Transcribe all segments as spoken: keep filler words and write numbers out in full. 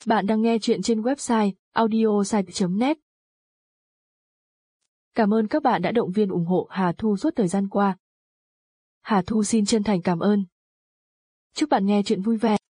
Bạn đang nghe chuyện trên website audiosite chấm net. Cảm ơn các bạn đã động viên ủng hộ Hà Thu suốt thời gian qua. Hà Thu xin chân thành cảm ơn. Chúc bạn nghe chuyện vui vẻ.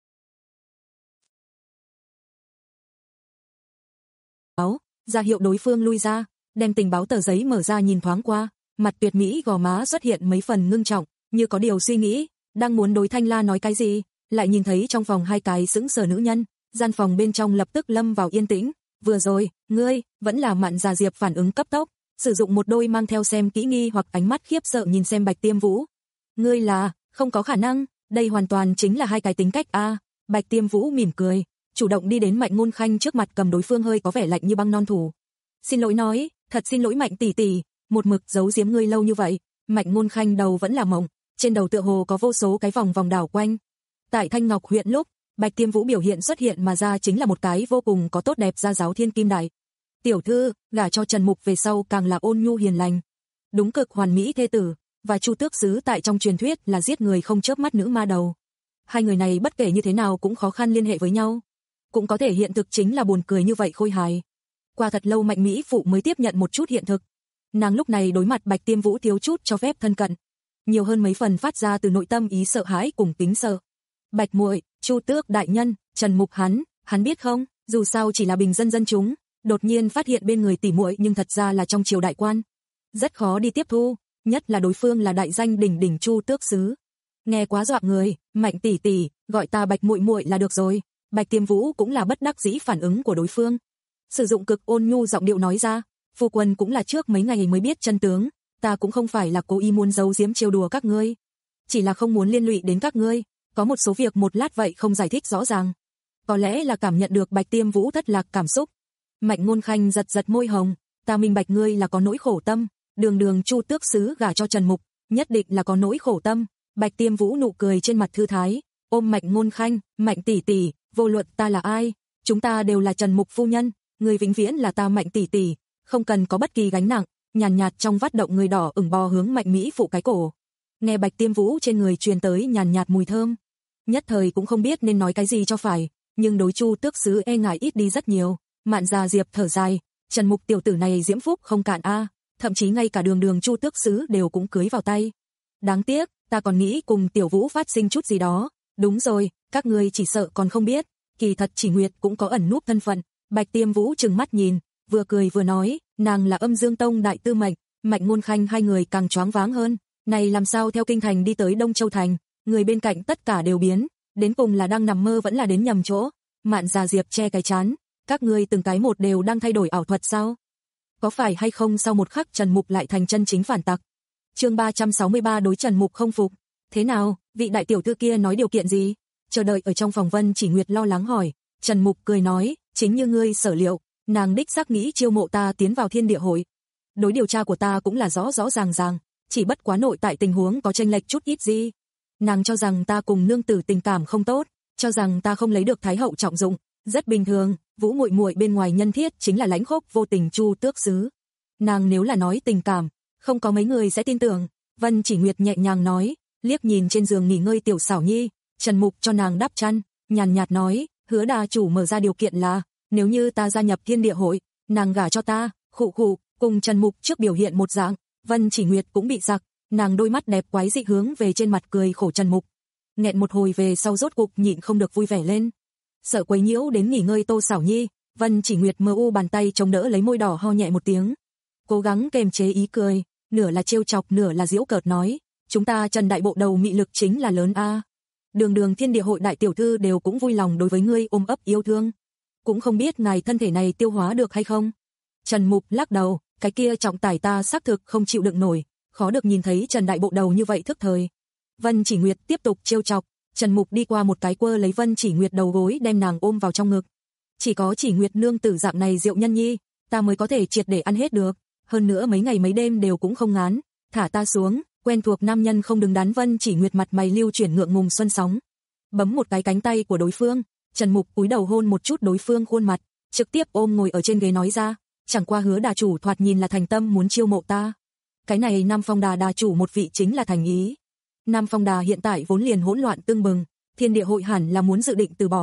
Báo, ra hiệu đối phương lui ra, đem tình báo tờ giấy mở ra nhìn thoáng qua, mặt tuyệt mỹ gò má xuất hiện mấy phần ngưng trọng, như có điều suy nghĩ, đang muốn đối Thanh La nói cái gì, lại nhìn thấy trong phòng hai cái sững sờ nữ nhân, gian phòng bên trong lập tức lâm vào yên tĩnh. Vừa rồi, ngươi, vẫn là Mạn Già Diệp phản ứng cấp tốc, sử dụng một đôi mang theo xem kỹ nghi hoặc ánh mắt khiếp sợ nhìn xem Bạch Tiêm Vũ. Ngươi là, không có khả năng, đây hoàn toàn chính là hai cái tính cách a. À. Bạch Tiêm Vũ mỉm cười, chủ động đi đến Mạnh Ngôn Khanh trước mặt cầm đối phương hơi có vẻ lạnh như băng non thủ. Xin lỗi nói, thật xin lỗi Mạnh tỷ tỷ, một mực giấu giếm ngươi lâu như vậy. Mạnh Ngôn Khanh đầu vẫn là mộng, trên đầu tựa hồ có vô số cái vòng vòng đảo quanh. Tại Thanh Ngọc huyện lúc, Bạch Tiêm Vũ biểu hiện xuất hiện mà ra chính là một cái vô cùng có tốt đẹp gia giáo thiên kim đại. Tiểu thư, gả cho Trần Mục về sau càng là ôn nhu hiền lành. Đúng cực hoàn mỹ thê tử, và Chu Tước Sứ tại trong truyền thuyết là giết người không chớp mắt nữ ma đầu. Hai người này bất kể như thế nào cũng khó khăn liên hệ với nhau. Cũng có thể hiện thực chính là buồn cười như vậy khôi hài. Qua thật lâu Mạnh Mỹ Phụ mới tiếp nhận một chút hiện thực. Nàng lúc này đối mặt Bạch Tiêm Vũ thiếu chút cho phép thân cận. Nhiều hơn mấy phần phát ra từ nội tâm ý sợ hãi cùng kính sợ. Bạch muội, Chu Tước đại nhân, Trần Mục hắn, hắn biết không, dù sao chỉ là bình dân dân chúng, đột nhiên phát hiện bên người tỷ muội nhưng thật ra là trong triều đại quan. Rất khó đi tiếp thu, nhất là đối phương là đại danh đỉnh đỉnh Chu Tước Sứ. Nghe quá dọa người, Mạnh tỷ tỷ, gọi ta Bạch muội muội là được rồi. Bạch Tiêm Vũ cũng là bất đắc dĩ phản ứng của đối phương. Sử dụng cực ôn nhu giọng điệu nói ra, phu quân cũng là trước mấy ngày mới biết chân tướng, ta cũng không phải là cố ý muốn giấu giếm trêu đùa các ngươi, chỉ là không muốn liên lụy đến các ngươi, có một số việc một lát vậy không giải thích rõ ràng. Có lẽ là cảm nhận được Bạch Tiêm Vũ thất lạc cảm xúc. Mạnh Ngôn Khanh giật giật môi hồng, ta minh bạch ngươi là có nỗi khổ tâm, đường đường Chu Tước Sứ gả cho Trần Mục, nhất định là có nỗi khổ tâm. Bạch Tiêm Vũ nụ cười trên mặt thư thái, ôm Mạnh Ngôn Khanh, Mạnh tỷ tỷ, vô luận ta là ai, chúng ta đều là Trần Mục phu nhân, người vĩnh viễn là ta Mạnh tỷ tỷ, không cần có bất kỳ gánh nặng. Nhàn nhạt trong vắt động người đỏ ửng bò hướng Mạnh Mỹ Phụ cái cổ. Nghe Bạch Tiêm Vũ trên người truyền tới nhàn nhạt mùi thơm, nhất thời cũng không biết nên nói cái gì cho phải, nhưng đối Chu Tước Sứ e ngại ít đi rất nhiều. Mạn Già Diệp thở dài, Trần Mục tiểu tử này diễm phúc không cạn a, à, thậm chí ngay cả đường đường Chu Tước Sứ đều cũng cưới vào tay. Đáng tiếc, ta còn nghĩ cùng Tiểu Vũ phát sinh chút gì đó. Đúng rồi, các ngươi chỉ sợ còn không biết, kỳ thật Chỉ Nguyệt cũng có ẩn núp thân phận. Bạch Tiêm Vũ trừng mắt nhìn, vừa cười vừa nói, nàng là Âm Dương Tông đại tư mệnh. Mạnh Ngôn Khanh hai người càng choáng váng hơn, này làm sao theo kinh thành đi tới Đông Châu thành, người bên cạnh tất cả đều biến, đến cùng là đang nằm mơ vẫn là đến nhầm chỗ. Mạn Già Diệp che cái chán, các ngươi từng cái một đều đang thay đổi ảo thuật sao? Có phải hay không sau một khắc Trần Mục lại thành chân chính phản tặc? Chương ba trăm sáu mươi ba đối Trần Mục không phục. Thế nào, vị đại tiểu thư kia nói điều kiện gì? Chờ đợi ở trong phòng Vân Chỉ Nguyệt lo lắng hỏi. Trần Mục cười nói, chính như ngươi sở liệu, nàng đích xác nghĩ chiêu mộ ta tiến vào Thiên Địa hội. Đối điều tra của ta cũng là rõ rõ ràng ràng, chỉ bất quá nội tại tình huống có chênh lệch chút ít gì. Nàng cho rằng ta cùng nương tử tình cảm không tốt, cho rằng ta không lấy được thái hậu trọng dụng, rất bình thường. Vũ muội muội bên ngoài nhân thiết chính là lãnh khốc vô tình Chu Tước Sứ. Nàng nếu là nói tình cảm, không có mấy người sẽ tin tưởng. Vân Chỉ Nguyệt nhẹ nhàng nói, liếc nhìn trên giường nghỉ ngơi Tiểu Xảo Nhi, Trần Mục cho nàng đắp chăn, nhàn nhạt nói, Hứa đà chủ mở ra điều kiện là, nếu như ta gia nhập Thiên Địa hội, nàng gả cho ta. Khụ khụ, cùng Trần Mục trước biểu hiện một dạng, Vân Chỉ Nguyệt cũng bị giặc, nàng đôi mắt đẹp quái dị hướng về trên mặt cười khổ Trần Mục. Nghẹn một hồi về sau rốt cục nhịn không được vui vẻ lên. Sợ quấy nhiễu đến nghỉ ngơi Tô Xảo Nhi, Vân Chỉ Nguyệt mơ u bàn tay chống đỡ lấy môi đỏ ho nhẹ một tiếng, cố gắng kềm chế ý cười, nửa là trêu chọc nửa là giễu cợt nói, chúng ta Trần đại bộ đầu mị lực chính là lớn a. Đường đường Thiên Địa hội đại tiểu thư đều cũng vui lòng đối với ngươi ôm ấp yêu thương, cũng không biết ngài thân thể này tiêu hóa được hay không. Trần Mục lắc đầu, cái kia trọng tải ta xác thực không chịu đựng nổi, khó được nhìn thấy Trần đại bộ đầu như vậy thức thời. Vân Chỉ Nguyệt tiếp tục trêu chọc, Trần Mục đi qua một cái quơ lấy Vân Chỉ Nguyệt đầu gối đem nàng ôm vào trong ngực. Chỉ có Chỉ Nguyệt nương tử dạng này diệu nhân nhi, ta mới có thể triệt để ăn hết được, hơn nữa mấy ngày mấy đêm đều cũng không ngán, thả ta xuống. Quen thuộc nam nhân không đứng đắn Vân Chỉ Nguyệt mặt mày lưu chuyển ngượng ngùng xuân sóng, bấm một cái cánh tay của đối phương. Trần Mục cúi đầu hôn một chút đối phương khuôn mặt, trực tiếp ôm ngồi ở trên ghế nói ra, chẳng qua Hứa đà chủ thoạt nhìn là thành tâm muốn chiêu mộ ta. Cái này Nam Phong Đà đà chủ một vị chính là thành ý. Nam Phong Đà hiện tại vốn liền hỗn loạn tương bừng, Thiên Địa hội hẳn là muốn dự định từ bỏ,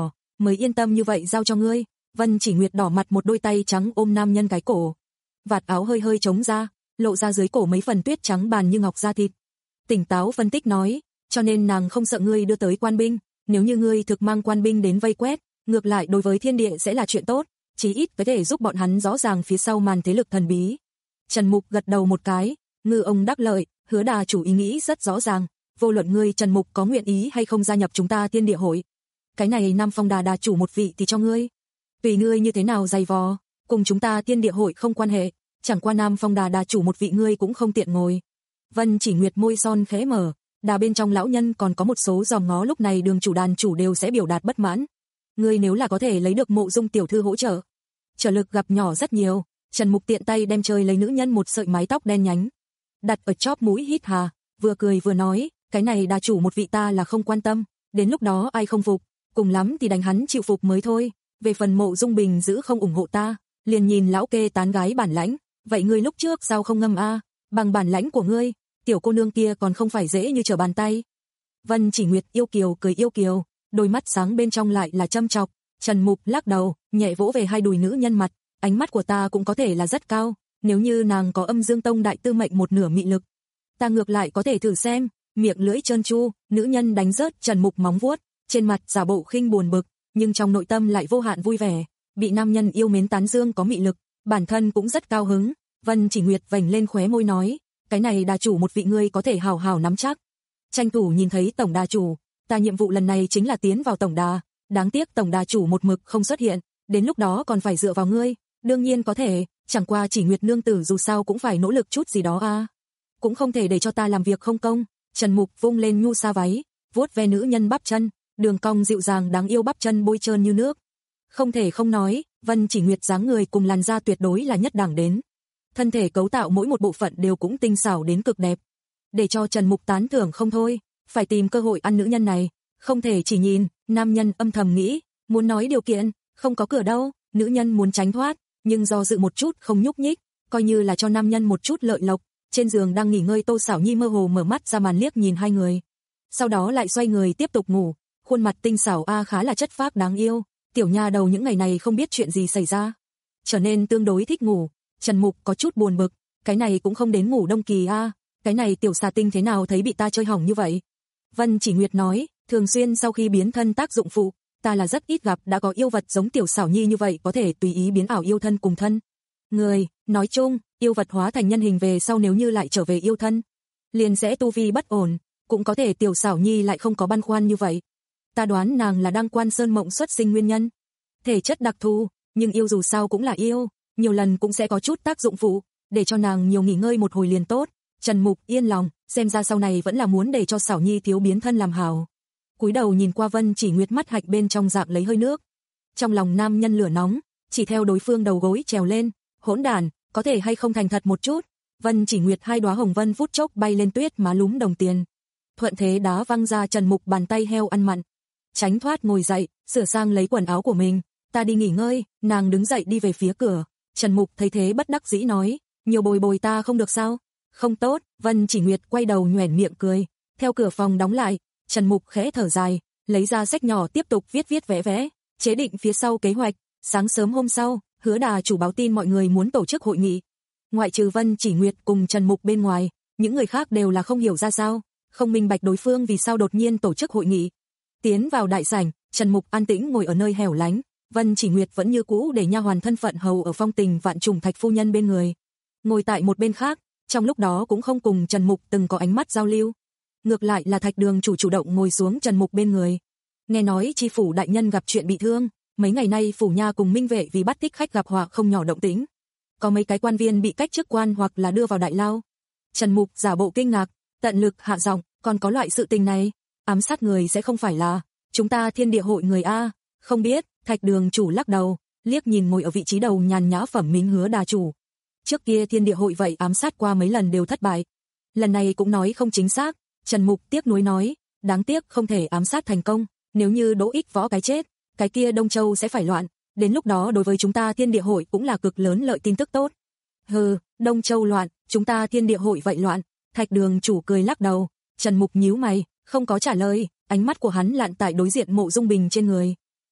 mới yên tâm như vậy giao cho ngươi. Vân Chỉ Nguyệt đỏ mặt, một đôi tay trắng ôm nam nhân cái cổ. Vạt áo hơi hơi trống ra, lộ ra dưới cổ mấy phần tuyết trắng bàn như ngọc da thịt. Tỉnh táo phân tích nói, cho nên nàng không sợ ngươi đưa tới quan binh, nếu như ngươi thực mang quan binh đến vây quét, ngược lại đối với thiên địa sẽ là chuyện tốt, chí ít có thể giúp bọn hắn rõ ràng phía sau màn thế lực thần bí. Trần Mục gật đầu một cái, ngư ông đắc lợi, Hứa đà chủ ý nghĩ rất rõ ràng, vô luận ngươi Trần Mục có nguyện ý hay không gia nhập chúng ta Thiên Địa hội. Cái này Nam Phong đà đà chủ một vị thì cho ngươi. Tùy ngươi như thế nào dày vò, cùng chúng ta Thiên Địa hội không quan hệ, chẳng qua Nam Phong đà đà chủ một vị ngươi cũng không tiện ngồi. Vân Chỉ Nguyệt môi son khẽ mở, đà bên trong lão nhân còn có một số dòm ngó, lúc này Đường chủ đàn chủ đều sẽ biểu đạt bất mãn. Ngươi nếu là có thể lấy được Mộ Dung tiểu thư hỗ trợ, trở lực gặp nhỏ rất nhiều. Trần Mục tiện tay đem chơi lấy nữ nhân một sợi mái tóc đen nhánh, đặt ở chóp mũi hít hà, vừa cười vừa nói, cái này đà chủ một vị ta là không quan tâm, đến lúc đó ai không phục, cùng lắm thì đánh hắn chịu phục mới thôi, về phần Mộ Dung Bình giữ không ủng hộ ta, liền nhìn lão kê tán gái bản lãnh, vậy ngươi lúc trước sao không ngâm a, bằng bản lãnh của ngươi, tiểu cô nương kia còn không phải dễ như trở bàn tay. Vân Chỉ Nguyệt yêu kiều cười yêu kiều, đôi mắt sáng bên trong lại là châm chọc. Trần Mục lắc đầu, nhẹ vỗ về hai đùi nữ nhân mặt, ánh mắt của ta cũng có thể là rất cao, nếu như nàng có Âm Dương Tông đại tư mệnh một nửa mị lực, ta ngược lại có thể thử xem. Miệng lưỡi trơn tru, nữ nhân đánh rớt Trần Mục móng vuốt, trên mặt giả bộ khinh buồn bực, nhưng trong nội tâm lại vô hạn vui vẻ, bị nam nhân yêu mến tán dương có mị lực, bản thân cũng rất cao hứng. Vân Chỉ Nguyệt vành lên khóe môi nói, cái này đà chủ một vị ngươi có thể hào hào nắm chắc. Tranh thủ nhìn thấy tổng đà chủ, ta nhiệm vụ lần này chính là tiến vào tổng đà, đáng tiếc tổng đà chủ một mực không xuất hiện, đến lúc đó còn phải dựa vào ngươi. Đương nhiên có thể, chẳng qua Chỉ Nguyệt nương tử dù sao cũng phải nỗ lực chút gì đó a, à. Cũng không thể để cho ta làm việc không công. Trần Mục vung lên nhu sa váy, vuốt ve nữ nhân bắp chân, đường cong dịu dàng đáng yêu bắp chân bôi trơn như nước. Không thể không nói, Vân Chỉ Nguyệt dáng người cùng làn da tuyệt đối là nhất đẳng đến. Thân thể cấu tạo mỗi một bộ phận đều cũng tinh xảo đến cực đẹp, để cho Trần Mục tán thưởng không thôi, phải tìm cơ hội ăn nữ nhân này, không thể chỉ nhìn. Nam nhân âm thầm nghĩ, muốn nói điều kiện, không có cửa đâu. Nữ nhân muốn tránh thoát, nhưng do dự một chút không nhúc nhích, coi như là cho nam nhân một chút lợi lộc. Trên giường đang nghỉ ngơi Tô Sảo Nhi mơ hồ mở mắt ra màn liếc nhìn hai người, sau đó lại xoay người tiếp tục ngủ, khuôn mặt tinh xảo a khá là chất phác đáng yêu. Tiểu nha đầu những ngày này không biết chuyện gì xảy ra, trở nên tương đối thích ngủ. Trần Mục có chút buồn bực, cái này cũng không đến ngủ đông kỳ a, cái này tiểu xà tinh thế nào thấy bị ta chơi hỏng như vậy. Vân Chỉ Nguyệt nói, thường xuyên sau khi biến thân tác dụng phụ, ta là rất ít gặp đã có yêu vật giống Tiểu Xảo Nhi như vậy có thể tùy ý biến ảo yêu thân cùng thân người. Nói chung, yêu vật hóa thành nhân hình về sau nếu như lại trở về yêu thân, liền sẽ tu vi bất ổn, cũng có thể Tiểu Xảo Nhi lại không có băn khoăn như vậy. Ta đoán nàng là đang Quan Sơn mộng xuất sinh nguyên nhân, thể chất đặc thù, nhưng yêu dù sao cũng là yêu, nhiều lần cũng sẽ có chút tác dụng phụ, để cho nàng nhiều nghỉ ngơi một hồi liền tốt. Trần Mục yên lòng, xem ra sau này vẫn là muốn để cho Xảo Nhi thiếu biến thân làm hảo. Cúi đầu nhìn qua Vân Chỉ Nguyệt, mắt hạch bên trong dạng lấy hơi nước. Trong lòng nam nhân lửa nóng, chỉ theo đối phương đầu gối trèo lên, hỗn đản, có thể hay không thành thật một chút. Vân Chỉ Nguyệt hai đóa hồng vân phút chốc bay lên tuyết má lúm đồng tiền, thuận thế đá văng ra Trần Mục bàn tay heo ăn mặn. Tránh thoát ngồi dậy, sửa sang lấy quần áo của mình, ta đi nghỉ ngơi. Nàng đứng dậy đi về phía cửa. Trần Mục thấy thế bất đắc dĩ nói, nhiều bồi bồi ta không được sao? Không tốt. Vân Chỉ Nguyệt quay đầu nhoẻn miệng cười, theo cửa phòng đóng lại. Trần Mục khẽ thở dài, lấy ra sách nhỏ tiếp tục viết viết vẽ vẽ, chế định phía sau kế hoạch. Sáng sớm hôm sau, Hứa đà chủ báo tin mọi người muốn tổ chức hội nghị. Ngoại trừ Vân Chỉ Nguyệt cùng Trần Mục bên ngoài, những người khác đều là không hiểu ra sao, không minh bạch đối phương vì sao đột nhiên tổ chức hội nghị. Tiến vào đại sảnh, Trần Mục an tĩnh ngồi ở nơi hẻo lánh, Vân Chỉ Nguyệt vẫn như cũ để nha hoàn thân phận hầu ở Phong Tình Vạn Trùng Thạch phu nhân bên người, ngồi tại một bên khác, trong lúc đó cũng không cùng Trần Mục từng có ánh mắt giao lưu. Ngược lại là Thạch Đường chủ chủ động ngồi xuống Trần Mục bên người. Nghe nói chi phủ đại nhân gặp chuyện bị thương, mấy ngày nay phủ nha cùng minh vệ vì bắt thích khách gặp họa không nhỏ động tĩnh. Có mấy cái quan viên bị cách chức quan hoặc là đưa vào đại lao. Trần Mục giả bộ kinh ngạc, tận lực hạ giọng, còn có loại sự tình này, ám sát người sẽ không phải là chúng ta Thiên Địa hội người a? Không biết. Thạch Đường chủ lắc đầu, liếc nhìn ngồi ở vị trí đầu nhàn nhã phẩm mính Hứa đà chủ. Trước kia Thiên Địa hội vậy ám sát qua mấy lần đều thất bại, lần này cũng nói không chính xác. Trần Mục tiếc nuối nói, đáng tiếc không thể ám sát thành công, nếu như Đỗ Ích Võ cái chết, cái kia Đông Châu sẽ phải loạn, đến lúc đó đối với chúng ta Thiên Địa hội cũng là cực lớn lợi tin tức tốt. Hừ, Đông Châu loạn, chúng ta Thiên Địa hội vậy loạn. Thạch Đường chủ cười lắc đầu. Trần Mục nhíu mày, không có trả lời, ánh mắt của hắn lặn tại đối diện Mộ Dung Bình trên người.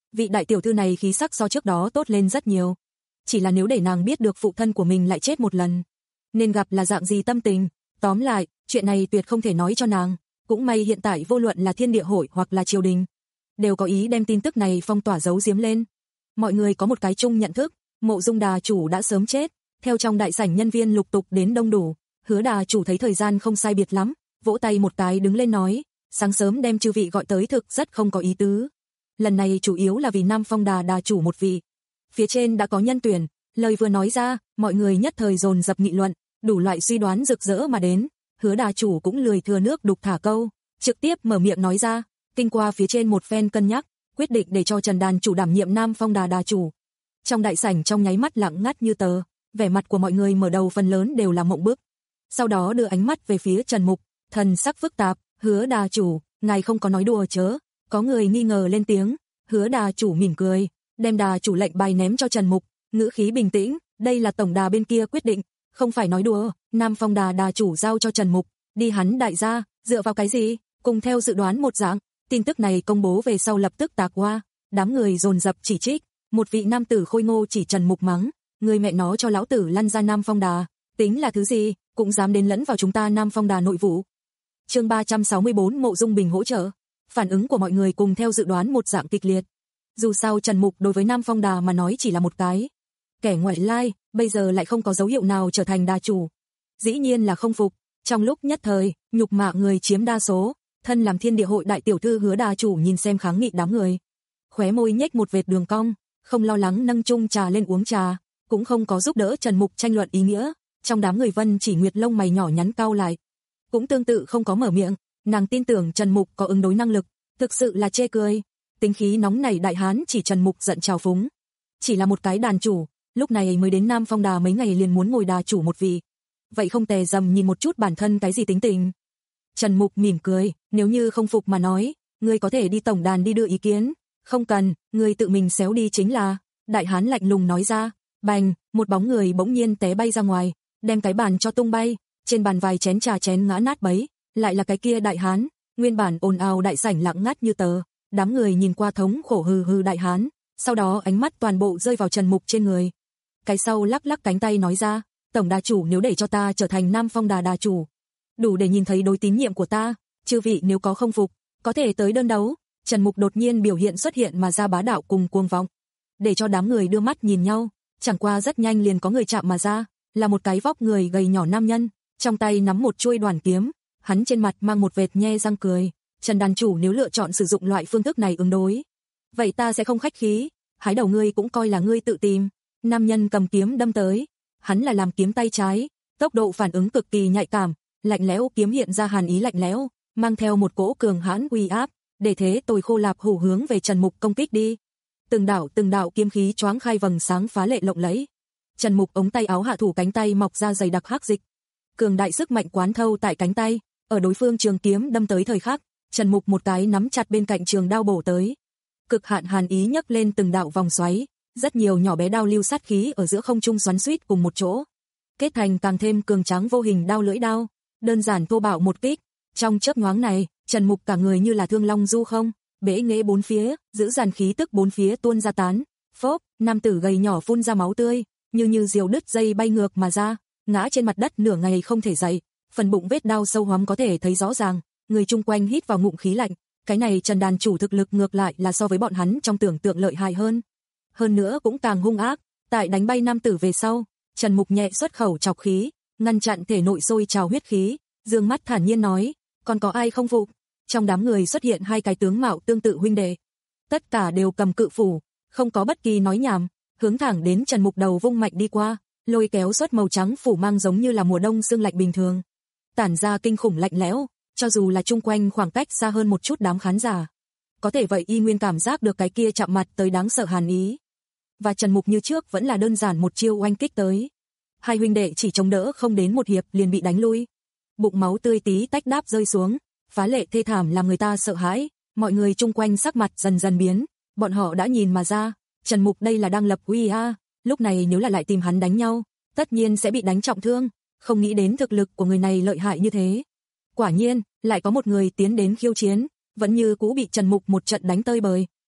Vị đại tiểu thư này khí sắc so trước đó tốt lên rất nhiều. Chỉ là nếu để nàng biết được phụ thân của mình lại chết một lần, nên gặp là dạng gì tâm tình. Tóm lại, chuyện này tuyệt không thể nói cho nàng. Cũng may hiện tại vô luận là thiên địa hội hoặc là triều đình, đều có ý đem tin tức này phong tỏa giấu giếm lên. Mọi người có một cái chung nhận thức, Mộ Dung đà chủ đã sớm chết. Theo trong đại sảnh nhân viên lục tục đến đông đủ, Hứa đà chủ thấy thời gian không sai biệt lắm, vỗ tay một cái đứng lên nói, sáng sớm đem chư vị gọi tới thực rất không có ý tứ. Lần này chủ yếu là vì Nam Phong đà đà chủ một vị. Phía trên đã có nhân tuyển, lời vừa nói ra, mọi người nhất thời dồn dập nghị luận, đủ loại suy đoán rực rỡ mà đến. Hứa đà chủ cũng lười thừa nước đục thả câu, trực tiếp mở miệng nói ra, kinh qua phía trên một phen cân nhắc, quyết định để cho Trần đàn chủ đảm nhiệm Nam Phong đà đà chủ. Trong đại sảnh trong nháy mắt lặng ngắt như tờ, vẻ mặt của mọi người mở đầu phần lớn đều là mộng bức. Sau đó đưa ánh mắt về phía Trần Mục, thần sắc phức tạp, Hứa đà chủ, ngài không có nói đùa chớ? Có người nghi ngờ lên tiếng. Hứa đà chủ mỉm cười, đem đà chủ lệnh bài ném cho Trần Mục, ngữ khí bình tĩnh, đây là tổng đà bên kia quyết định, không phải nói đùa. Nam Phong đà đà chủ giao cho Trần Mục, đi hắn đại gia, dựa vào cái gì? Cùng theo dự đoán một dạng, tin tức này công bố về sau lập tức tạc qua, đám người dồn dập chỉ trích. Một vị nam tử khôi ngô chỉ Trần Mục mắng, người mẹ nó cho lão tử lăn ra Nam Phong đà, tính là thứ gì, cũng dám đến lẫn vào chúng ta Nam Phong đà nội vụ. Chương ba trăm sáu mươi bốn Mộ Dung Bình hỗ trợ. Phản ứng của mọi người cùng theo dự đoán một dạng kịch liệt. Dù sao Trần Mục đối với Nam Phong đà mà nói chỉ là một cái kẻ ngoại lai, bây giờ lại không có dấu hiệu nào trở thành đà chủ. Dĩ nhiên là không phục. Trong lúc nhất thời, nhục mạ người chiếm đa số, thân làm thiên địa hội đại tiểu thư Hứa đà chủ nhìn xem kháng nghị đám người, khóe môi nhếch một vệt đường cong, không lo lắng nâng chung trà lên uống trà, cũng không có giúp đỡ Trần Mục tranh luận ý nghĩa. Trong đám người Vân Chỉ Nguyệt lông mày nhỏ nhắn cau lại, cũng tương tự không có mở miệng, nàng tin tưởng Trần Mục có ứng đối năng lực, thực sự là chê cười. Tính khí nóng nảy đại hán chỉ Trần Mục giận trào phúng, chỉ là một cái đàn chủ, lúc này mới đến Nam Phong đà mấy ngày liền muốn ngồi đà chủ một vị, vậy không tè dầm nhìn một chút bản thân cái gì tính tình. Trần Mục mỉm cười, nếu như không phục mà nói, ngươi có thể đi tổng đàn đi đưa ý kiến, không cần, ngươi tự mình xéo đi chính là. Đại hán lạnh lùng nói ra. Bành, một bóng người bỗng nhiên té bay ra ngoài, đem cái bàn cho tung bay, trên bàn vài chén trà chén ngã nát bấy, lại là cái kia đại hán. Nguyên bản ồn ào đại sảnh lặng ngắt như tờ, đám người nhìn qua thống khổ hừ hừ đại hán, sau đó ánh mắt toàn bộ rơi vào Trần Mục trên người. Cái sau lắc lắc cánh tay nói ra, tổng đà chủ nếu để cho ta trở thành Nam Phong đà đà chủ, đủ để nhìn thấy đối tín nhiệm của ta, chư vị nếu có không phục, có thể tới đơn đấu. Trần Mục đột nhiên biểu hiện xuất hiện mà ra bá đạo cùng cuồng vọng, để cho đám người đưa mắt nhìn nhau, chẳng qua rất nhanh liền có người chạm mà ra, là một cái vóc người gầy nhỏ nam nhân, trong tay nắm một chuôi đoàn kiếm, hắn trên mặt mang một vệt nhe răng cười. Trần đàn chủ nếu lựa chọn sử dụng loại phương thức này ứng đối, vậy ta sẽ không khách khí, hái đầu ngươi cũng coi là ngươi tự tìm. Nam nhân cầm kiếm đâm tới, hắn là làm kiếm tay trái, tốc độ phản ứng cực kỳ nhạy cảm, lạnh lẽo kiếm hiện ra hàn ý lạnh lẽo, mang theo một cỗ cường hãn uy áp, để thế tôi khô lạp hủ hướng về Trần Mục công kích đi. Từng đạo từng đạo kiếm khí choáng khai vầng sáng phá lệ lộng lẫy. Trần Mục ống tay áo hạ thủ cánh tay mọc ra dày đặc hắc dịch, cường đại sức mạnh quán thâu tại cánh tay, ở đối phương trường kiếm đâm tới thời khắc, Trần Mục một cái nắm chặt bên cạnh trường đao bổ tới. Cực hạn hàn ý nhấc lên từng đạo vòng xoáy, rất nhiều nhỏ bé đao lưu sát khí ở giữa không trung xoắn xuýt cùng một chỗ, kết thành càng thêm cường tráng vô hình đao lưỡi đao, đơn giản thô bạo một kích. Trong chớp nhoáng này, Trần Mục cả người như là thương long du không, bể nghệ bốn phía, giữ dàn khí tức bốn phía tuôn ra tán. Phốp, nam tử gầy nhỏ phun ra máu tươi, như như diều đứt dây bay ngược mà ra, ngã trên mặt đất nửa ngày không thể dậy, phần bụng vết đao sâu hoắm có thể thấy rõ ràng, người chung quanh hít vào ngụm khí lạnh, cái này Trần đàn chủ thực lực ngược lại là so với bọn hắn trong tưởng tượng lợi hại hơn. Hơn nữa cũng càng hung ác, tại đánh bay nam tử về sau, Trần Mục nhẹ xuất khẩu chọc khí, ngăn chặn thể nội sôi trào huyết khí, dương mắt thản nhiên nói, còn có ai không phục? Trong đám người xuất hiện hai cái tướng mạo tương tự huynh đệ, tất cả đều cầm cự phủ, không có bất kỳ nói nhảm, hướng thẳng đến Trần Mục đầu vung mạnh đi qua, lôi kéo xuất màu trắng phủ mang giống như là mùa đông sương lạnh bình thường, tản ra kinh khủng lạnh lẽo, cho dù là chung quanh khoảng cách xa hơn một chút đám khán giả, có thể vậy y nguyên cảm giác được cái kia chạm mặt tới đáng sợ hàn ý. Và Trần Mục như trước vẫn là đơn giản một chiêu oanh kích tới. Hai huynh đệ chỉ chống đỡ không đến một hiệp liền bị đánh lui. Bụng máu tươi tí tách đáp rơi xuống, phá lệ thê thảm làm người ta sợ hãi, mọi người chung quanh sắc mặt dần dần biến, bọn họ đã nhìn mà ra, Trần Mục đây là đang lập uy a, lúc này nếu là lại tìm hắn đánh nhau, tất nhiên sẽ bị đánh trọng thương, không nghĩ đến thực lực của người này lợi hại như thế. Quả nhiên, lại có một người tiến đến khiêu chiến, vẫn như cũ bị Trần Mục một trận đánh tơi bời,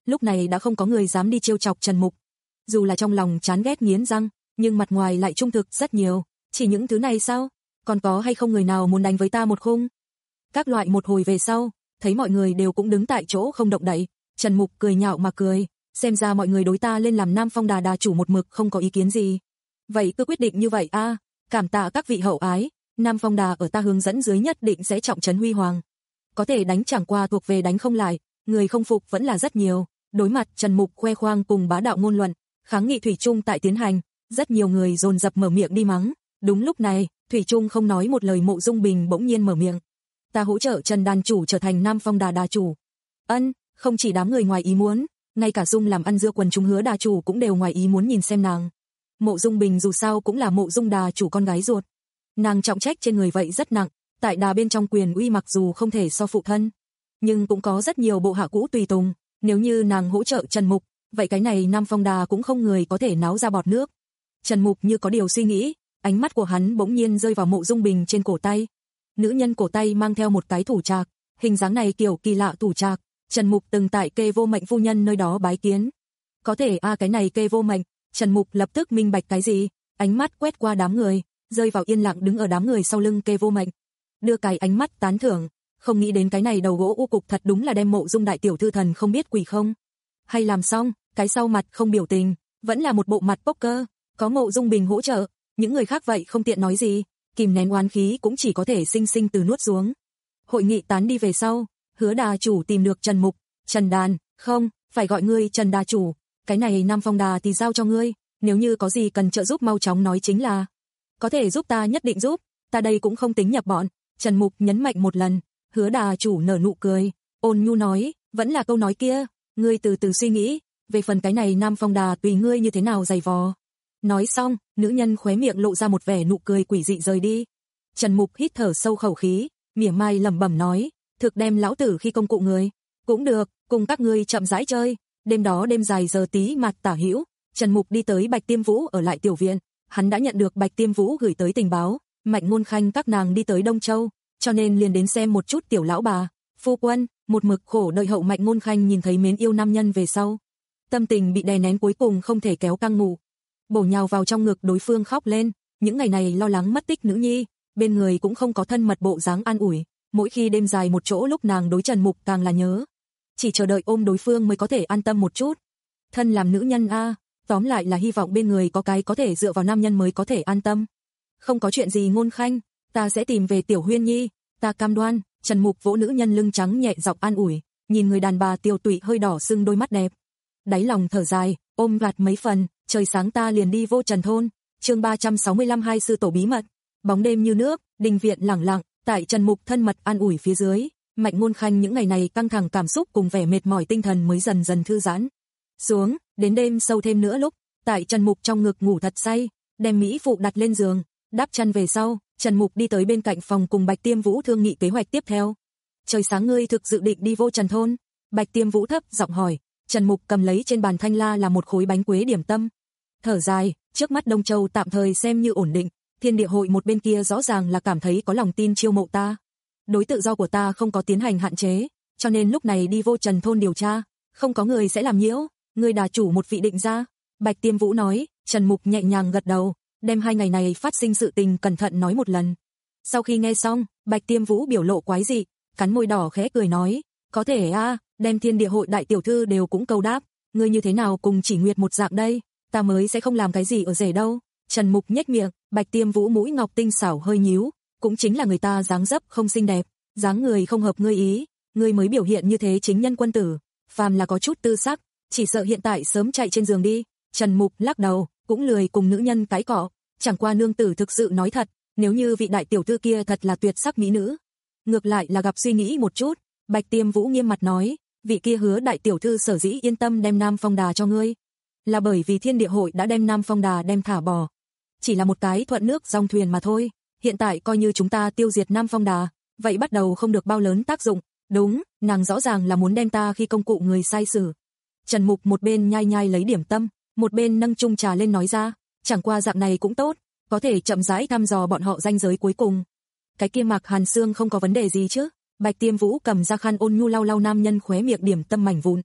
lúc này đã không có người dám đi trêu chọc Trần Mục. Dù là trong lòng chán ghét nghiến răng, nhưng mặt ngoài lại trung thực rất nhiều. Chỉ những thứ này sao? Còn có hay không người nào muốn đánh với ta một khung? Các loại một hồi về sau, thấy mọi người đều cũng đứng tại chỗ không động đậy, Trần Mục cười nhạo mà cười, xem ra mọi người đối ta lên làm Nam Phong Đà đà chủ một mực không có ý kiến gì. Vậy cứ quyết định như vậy a, cảm tạ các vị hậu ái, Nam Phong Đà ở ta hướng dẫn dưới nhất định sẽ trọng trấn huy hoàng. Có thể đánh chẳng qua thuộc về đánh không lại, người không phục vẫn là rất nhiều. Đối mặt Trần Mục khoe khoang cùng bá đạo ngôn luận, kháng nghị thủy chung tại tiến hành, rất nhiều người dồn dập mở miệng đi mắng. Đúng lúc này, thủy chung không nói một lời, Mộ Dung Bình bỗng nhiên mở miệng. Ta hỗ trợ Trần đàn chủ trở thành Nam Phong Đà đà chủ. Ân, không chỉ đám người ngoài ý muốn, ngay cả Dung làm ăn dưa quần chúng Hứa đà chủ cũng đều ngoài ý muốn nhìn xem nàng. Mộ Dung Bình dù sao cũng là Mộ Dung đà chủ con gái ruột, nàng trọng trách trên người vậy rất nặng, tại đà bên trong quyền uy mặc dù không thể so phụ thân, nhưng cũng có rất nhiều bộ hạ cũ tùy tùng, nếu như nàng hỗ trợ Trần Mục, vậy cái này Nam Phong Đà cũng không người có thể náo ra bọt nước. Trần Mục như có điều suy nghĩ, ánh mắt của hắn bỗng nhiên rơi vào Mộ Dung Bình trên cổ tay. Nữ nhân cổ tay mang theo một cái thủ trạc, hình dáng này kiểu kỳ lạ thủ trạc, Trần Mục từng tại Kê Vô Mệnh phu nhân nơi đó bái kiến. Có thể a à, cái này Kê Vô Mệnh, Trần Mục lập tức minh bạch cái gì, ánh mắt quét qua đám người, rơi vào yên lặng đứng ở đám người sau lưng Kê Vô Mệnh, đưa cái ánh mắt tán thưởng, không nghĩ đến cái này đầu gỗ u cục thật đúng là đem Mộ Dung đại tiểu thư thần không biết quỷ không. Hay làm xong, cái sau mặt không biểu tình, vẫn là một bộ mặt poker, có Mộ Dung Bình hỗ trợ, những người khác vậy không tiện nói gì, kìm nén oán khí cũng chỉ có thể sinh sinh từ nuốt xuống. Hội nghị tán đi về sau, Hứa đà chủ tìm được Trần Mục, Trần đàn, không, phải gọi ngươi Trần đà chủ, cái này Nam Phong Đà thì giao cho ngươi, nếu như có gì cần trợ giúp mau chóng nói chính là. Có thể giúp ta nhất định giúp, ta đây cũng không tính nhập bọn, Trần Mục nhấn mạnh một lần. Hứa đà chủ nở nụ cười, ôn nhu nói, vẫn là câu nói kia, ngươi từ từ suy nghĩ, về phần cái này Nam Phong Đà tùy ngươi như thế nào giày vò. Nói xong, nữ nhân khóe miệng lộ ra một vẻ nụ cười quỷ dị rời đi. Trần Mục hít thở sâu khẩu khí, mỉa mai lẩm bẩm nói, thực đem lão tử khi công cụ người, cũng được, cùng các ngươi chậm rãi chơi. Đêm đó đêm dài giờ tí mặt tả hữu, Trần Mục đi tới Bạch Tiêm Vũ ở lại tiểu viện, hắn đã nhận được Bạch Tiêm Vũ gửi tới tình báo, Mạnh Ngôn Khanh các nàng đi tới Đông Châu, cho nên liền đến xem một chút tiểu lão bà. Phu quân, một mực khổ đợi hậu Mạnh Ngôn Khanh nhìn thấy mến yêu nam nhân về sau, tâm tình bị đè nén cuối cùng không thể kéo căng ngủ, bổ nhào vào trong ngực đối phương khóc lên. Những ngày này lo lắng mất tích nữ nhi, bên người cũng không có thân mật bộ dáng an ủi, mỗi khi đêm dài một chỗ lúc nàng đối Trần Mục càng là nhớ, chỉ chờ đợi ôm đối phương mới có thể an tâm một chút. Thân làm nữ nhân a, tóm lại là hy vọng bên người có cái có thể dựa vào nam nhân mới có thể an tâm. Không có chuyện gì Ngôn Khanh, ta sẽ tìm về Tiểu Huyên Nhi, ta cam đoan. Trần Mục vỗ nữ nhân lưng trắng nhẹ giọng an ủi, nhìn người đàn bà tiêu tụy hơi đỏ sưng đôi mắt đẹp, đáy lòng thở dài, ôm gạt mấy phần, trời sáng ta liền đi Vô Trần thôn. Chương ba trăm sáu mươi lăm hai sư tổ bí mật. Bóng đêm như nước, đình viện lẳng lặng, tại Trần Mục thân mật an ủi phía dưới, Mạnh Ngôn Khanh những ngày này căng thẳng cảm xúc cùng vẻ mệt mỏi tinh thần mới dần dần thư giãn xuống. Đến đêm sâu thêm nữa lúc, tại Trần Mục trong ngực ngủ thật say, đem mỹ phụ đặt lên giường, đắp chăn về sau, Trần Mục đi tới bên cạnh phòng cùng Bạch Tiêm Vũ thương nghị kế hoạch tiếp theo. Trời sáng ngươi thực dự định đi Vô Trần thôn? Bạch Tiêm Vũ thấp giọng hỏi. Trần Mục cầm lấy trên bàn thanh la là một khối bánh quế điểm tâm, thở dài, trước mắt Đông Châu tạm thời xem như ổn định, Thiên Địa hội một bên kia rõ ràng là cảm thấy có lòng tin chiêu mộ ta. Đối tự do của ta không có tiến hành hạn chế, cho nên lúc này đi Vô Trần thôn điều tra, không có người sẽ làm nhiễu, ngươi đà chủ một vị định ra. Bạch Tiêm Vũ nói. Trần Mục nhẹ nhàng gật đầu, đem hai ngày này phát sinh sự tình cẩn thận nói một lần. Sau khi nghe xong, Bạch Tiêm Vũ biểu lộ quái dị, cắn môi đỏ khẽ cười nói, có thể a, à, đem Thiên Địa hội đại tiểu thư đều cũng câu đáp, ngươi như thế nào cùng Chỉ Nguyệt một dạng đây, ta mới sẽ không làm cái gì ở rể đâu. Trần Mục nhếch miệng, Bạch Tiêm Vũ mũi ngọc tinh xảo hơi nhíu, cũng chính là người ta dáng dấp không xinh đẹp, dáng người không hợp ngươi ý, ngươi mới biểu hiện như thế chính nhân quân tử, phàm là có chút tư sắc, chỉ sợ hiện tại sớm chạy trên giường đi. Trần Mục lắc đầu, cũng lười cùng nữ nhân cãi cọ, chẳng qua nương tử thực sự nói thật, nếu như vị đại tiểu thư kia thật là tuyệt sắc mỹ nữ, ngược lại là gặp suy nghĩ một chút. Bạch Tiêm Vũ nghiêm mặt nói, vị kia Hứa đại tiểu thư sở dĩ yên tâm đem Nam Phong Đà cho ngươi, là bởi vì Thiên Địa hội đã đem Nam Phong Đà đem thả bỏ, chỉ là một cái thuận nước dòng thuyền mà thôi. Hiện tại coi như chúng ta tiêu diệt Nam Phong Đà, vậy bắt đầu không được bao lớn tác dụng. Đúng, nàng rõ ràng là muốn đem ta khi công cụ người sai sử. Trần Mục một bên nhai nhai lấy điểm tâm, một bên nâng chung trà lên nói ra, chẳng qua dạng này cũng tốt, có thể chậm rãi thăm dò bọn họ ranh giới cuối cùng. Cái kia Mạc Hàn Sương không có vấn đề gì chứ? Bạch Tiêm Vũ cầm ra khăn ôn nhu lau lau nam nhân khóe miệng điểm tâm mảnh vụn,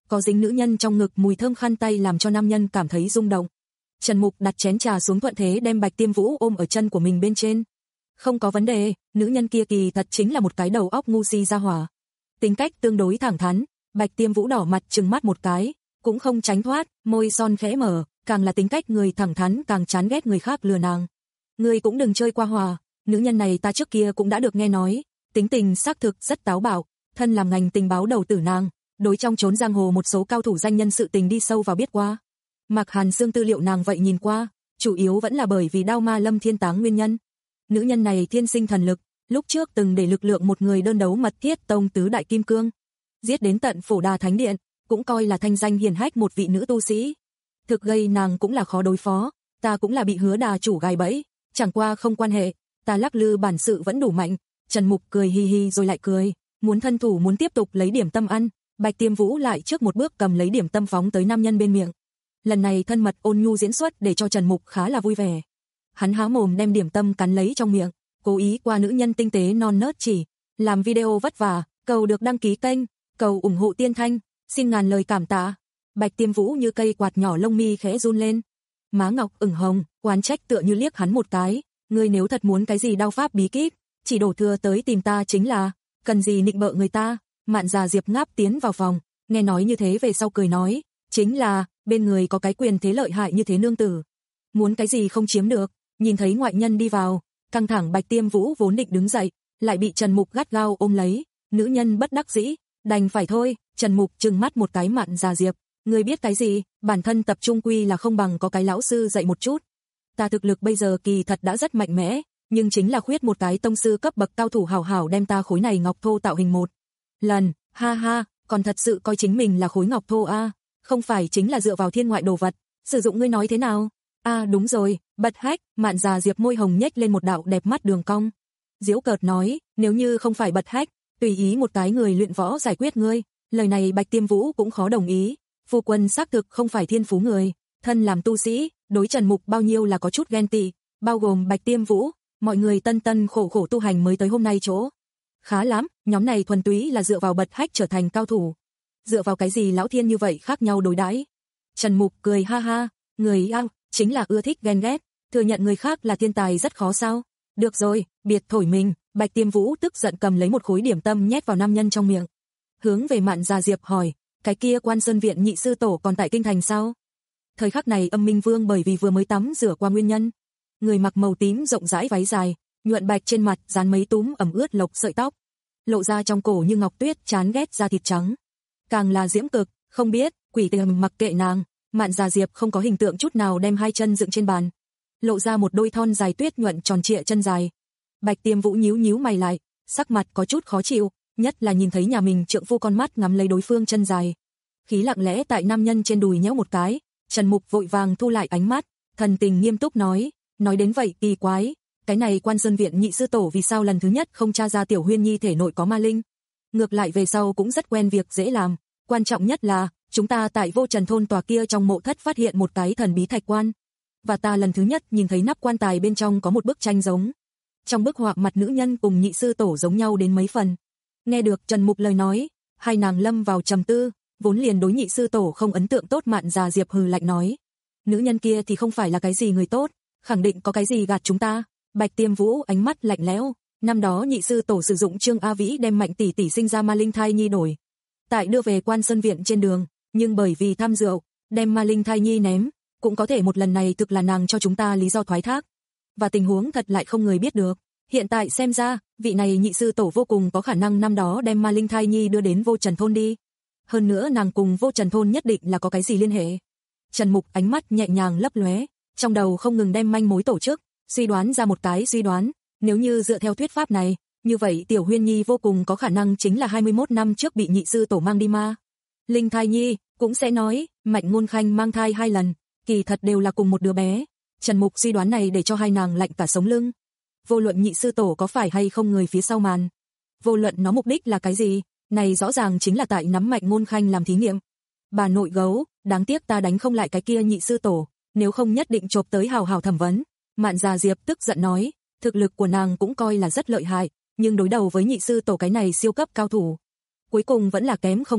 có dính nữ nhân trong ngực mùi thơm khăn tay làm cho nam nhân cảm thấy rung động. Trần Mục đặt chén trà xuống thuận thế đem Bạch Tiêm Vũ ôm ở chân của mình bên trên. Không có vấn đề, nữ nhân kia kỳ thật chính là một cái đầu óc ngu si ra hỏa. Tính cách tương đối thẳng thắn, Bạch Tiêm Vũ đỏ mặt trừng mắt một cái, cũng không tránh thoát, môi son khẽ mở, càng là tính cách người thẳng thắn càng chán ghét người khác lừa nàng. Ngươi cũng đừng chơi qua hòa, nữ nhân này ta trước kia cũng đã được nghe nói, tính tình xác thực rất táo bạo, thân làm ngành tình báo đầu tử nàng, đối trong trốn giang hồ một số cao thủ danh nhân sự tình đi sâu vào biết qua. Mạc Hàn Xương tư liệu nàng vậy nhìn qua, chủ yếu vẫn là bởi vì đao ma lâm thiên táng nguyên nhân. Nữ nhân này thiên sinh thần lực, lúc trước từng để lực lượng một người đơn đấu mật thiết tông tứ đại kim cương, giết đến tận Phổ Đà Thánh Điện, cũng coi là thanh danh hiển hách một vị nữ tu sĩ. Thực gây nàng cũng là khó đối phó, ta cũng là bị Hứa Đà chủ gài bẫy, chẳng qua không quan hệ, ta lắc lư bản sự vẫn đủ mạnh. Trần Mục cười hi hi rồi lại cười, muốn thân thủ muốn tiếp tục lấy điểm tâm ăn, Bạch Tiêm Vũ lại trước một bước cầm lấy điểm tâm phóng tới nam nhân bên miệng. Lần này thân mật ôn nhu diễn xuất để cho Trần Mục khá là vui vẻ. Hắn há mồm đem điểm tâm cắn lấy trong miệng, cố ý qua nữ nhân tinh tế non nớt chỉ, làm video vất vả, cầu được đăng ký kênh, cầu ủng hộ Tiên Thanh, xin ngàn lời cảm tạ. Bạch Tiêm Vũ như cây quạt nhỏ lông mi khẽ run lên. Má ngọc ửng hồng, oán trách tựa như liếc hắn một cái, ngươi nếu thật muốn cái gì đao pháp bí kíp, chỉ đổ thừa tới tìm ta chính là, cần gì nịnh bợ người ta. Mạn Già Diệp ngáp tiến vào phòng, nghe nói như thế về sau cười nói, chính là, bên người có cái quyền thế lợi hại như thế nương tử, muốn cái gì không chiếm được. Nhìn thấy ngoại nhân đi vào, căng thẳng Bạch Tiêm Vũ vốn định đứng dậy, lại bị Trần Mục gắt gao ôm lấy, nữ nhân bất đắc dĩ, đành phải thôi. Trần Mục trừng mắt một cái Mạn Già Diệp, ngươi biết cái gì, bản thân tập trung quy là không bằng có cái lão sư dạy một chút. Ta thực lực bây giờ kỳ thật đã rất mạnh mẽ, nhưng chính là khuyết một cái tông sư cấp bậc cao thủ hảo hảo đem ta khối này ngọc thô tạo hình một lần, ha ha, còn thật sự coi chính mình là khối ngọc thô a, à? Không phải chính là dựa vào thiên ngoại đồ vật, sử dụng ngươi nói thế nào? A à, đúng rồi, bật hách. Mạn Già Diệp môi hồng nhếch lên một đạo đẹp mắt đường cong. Giễu cợt nói, nếu như không phải bật hách, tùy ý một cái người luyện võ giải quyết ngươi. Lời này Bạch Tiêm Vũ cũng khó đồng ý, phu quân xác thực không phải thiên phú người, thân làm tu sĩ, đối Trần Mục bao nhiêu là có chút ghen tị, bao gồm Bạch Tiêm Vũ, mọi người tân tân khổ khổ tu hành mới tới hôm nay chỗ. Khá lắm, nhóm này thuần túy là dựa vào bật hách trở thành cao thủ. Dựa vào cái gì lão thiên như vậy khác nhau đối đãi? Trần Mục cười ha ha, người ao, chính là ưa thích ghen ghét, thừa nhận người khác là thiên tài rất khó sao? Được rồi, biệt thổi mình. Bạch Tiêm Vũ tức giận cầm lấy một khối điểm tâm nhét vào nam nhân trong miệng. Hướng về Mạn Già Diệp hỏi, cái kia Quan Sơn viện nhị sư tổ còn tại kinh thành sao? Thời khắc này Âm Minh Vương bởi vì vừa mới tắm rửa qua nguyên nhân, người mặc màu tím rộng rãi váy dài, nhuận bạch trên mặt dán mấy túm ẩm ướt lộc sợi tóc, lộ ra trong cổ như ngọc tuyết chán ghét da thịt trắng, càng là diễm cực. Không biết, quỷ tình mặc kệ nàng. Mạn Già Diệp không có hình tượng chút nào đem hai chân dựng trên bàn, lộ ra một đôi thon dài tuyết nhuận tròn trịa chân dài. Bạch Tiêm Vũ nhíu nhíu mày lại, sắc mặt có chút khó chịu, nhất là nhìn thấy nhà mình trượng phu con mắt ngắm lấy đối phương chân dài, khí lặng lẽ tại nam nhân trên đùi nhéo một cái. Trần Mục vội vàng thu lại ánh mắt, thần tình nghiêm túc nói, nói đến vậy kỳ quái, cái này Quan Sơn viện nhị sư tổ vì sao lần thứ nhất không tra ra Tiểu Huyên Nhi thể nội có ma linh, ngược lại về sau cũng rất quen việc dễ làm. Quan trọng nhất là, chúng ta tại Vô Trần thôn tòa kia trong mộ thất phát hiện một cái thần bí thạch quan, và ta lần thứ nhất nhìn thấy nắp quan tài bên trong có một bức tranh giống. Trong bức họa mặt nữ nhân cùng nhị sư tổ giống nhau đến mấy phần. Nghe được Trần Mục lời nói, hai nàng lâm vào trầm tư, vốn liền đối nhị sư tổ không ấn tượng tốt. Mạn Già Diệp hừ lạnh nói, nữ nhân kia thì không phải là cái gì người tốt, khẳng định có cái gì gạt chúng ta. Bạch Tiêm Vũ ánh mắt lạnh lẽo, năm đó nhị sư tổ sử dụng Trương A Vĩ đem Mạnh tỷ tỷ sinh ra ma linh thai nhi đổi tại đưa về Quan Sơn viện trên đường, nhưng bởi vì tham rượu, đem ma linh thai nhi ném, cũng có thể một lần này thực là nàng cho chúng ta lý do thoái thác, và tình huống thật lại không người biết được. Hiện tại xem ra, vị này nhị sư tổ vô cùng có khả năng năm đó đem ma linh thai nhi đưa đến Vô Trần thôn đi. Hơn nữa nàng cùng Vô Trần thôn nhất định là có cái gì liên hệ. Trần Mục ánh mắt nhẹ nhàng lấp lóe, trong đầu không ngừng đem manh mối tổ chức, suy đoán ra một cái suy đoán, nếu như dựa theo thuyết pháp này, như vậy Tiểu Huyên Nhi vô cùng có khả năng chính là hai mươi mốt năm trước bị nhị sư tổ mang đi ma linh thai nhi, cũng sẽ nói, Mạnh Ngôn Khanh mang thai hai lần, kỳ thật đều là cùng một đứa bé. Trần Mục suy đoán này để cho hai nàng lạnh cả sống lưng. Vô luận nhị sư tổ có phải hay không người phía sau màn, vô luận nó mục đích là cái gì, này rõ ràng chính là tại nắm Mạnh Ngôn Khanh làm thí nghiệm. Bà nội gấu, đáng tiếc ta đánh không lại cái kia nhị sư tổ, nếu không nhất định chộp tới hào hào thẩm vấn. Mạn Già Diệp tức giận nói, thực lực của nàng cũng coi là rất lợi hại, nhưng đối đầu với nhị sư tổ cái này siêu cấp cao thủ, cuối cùng vẫn là kém không ít.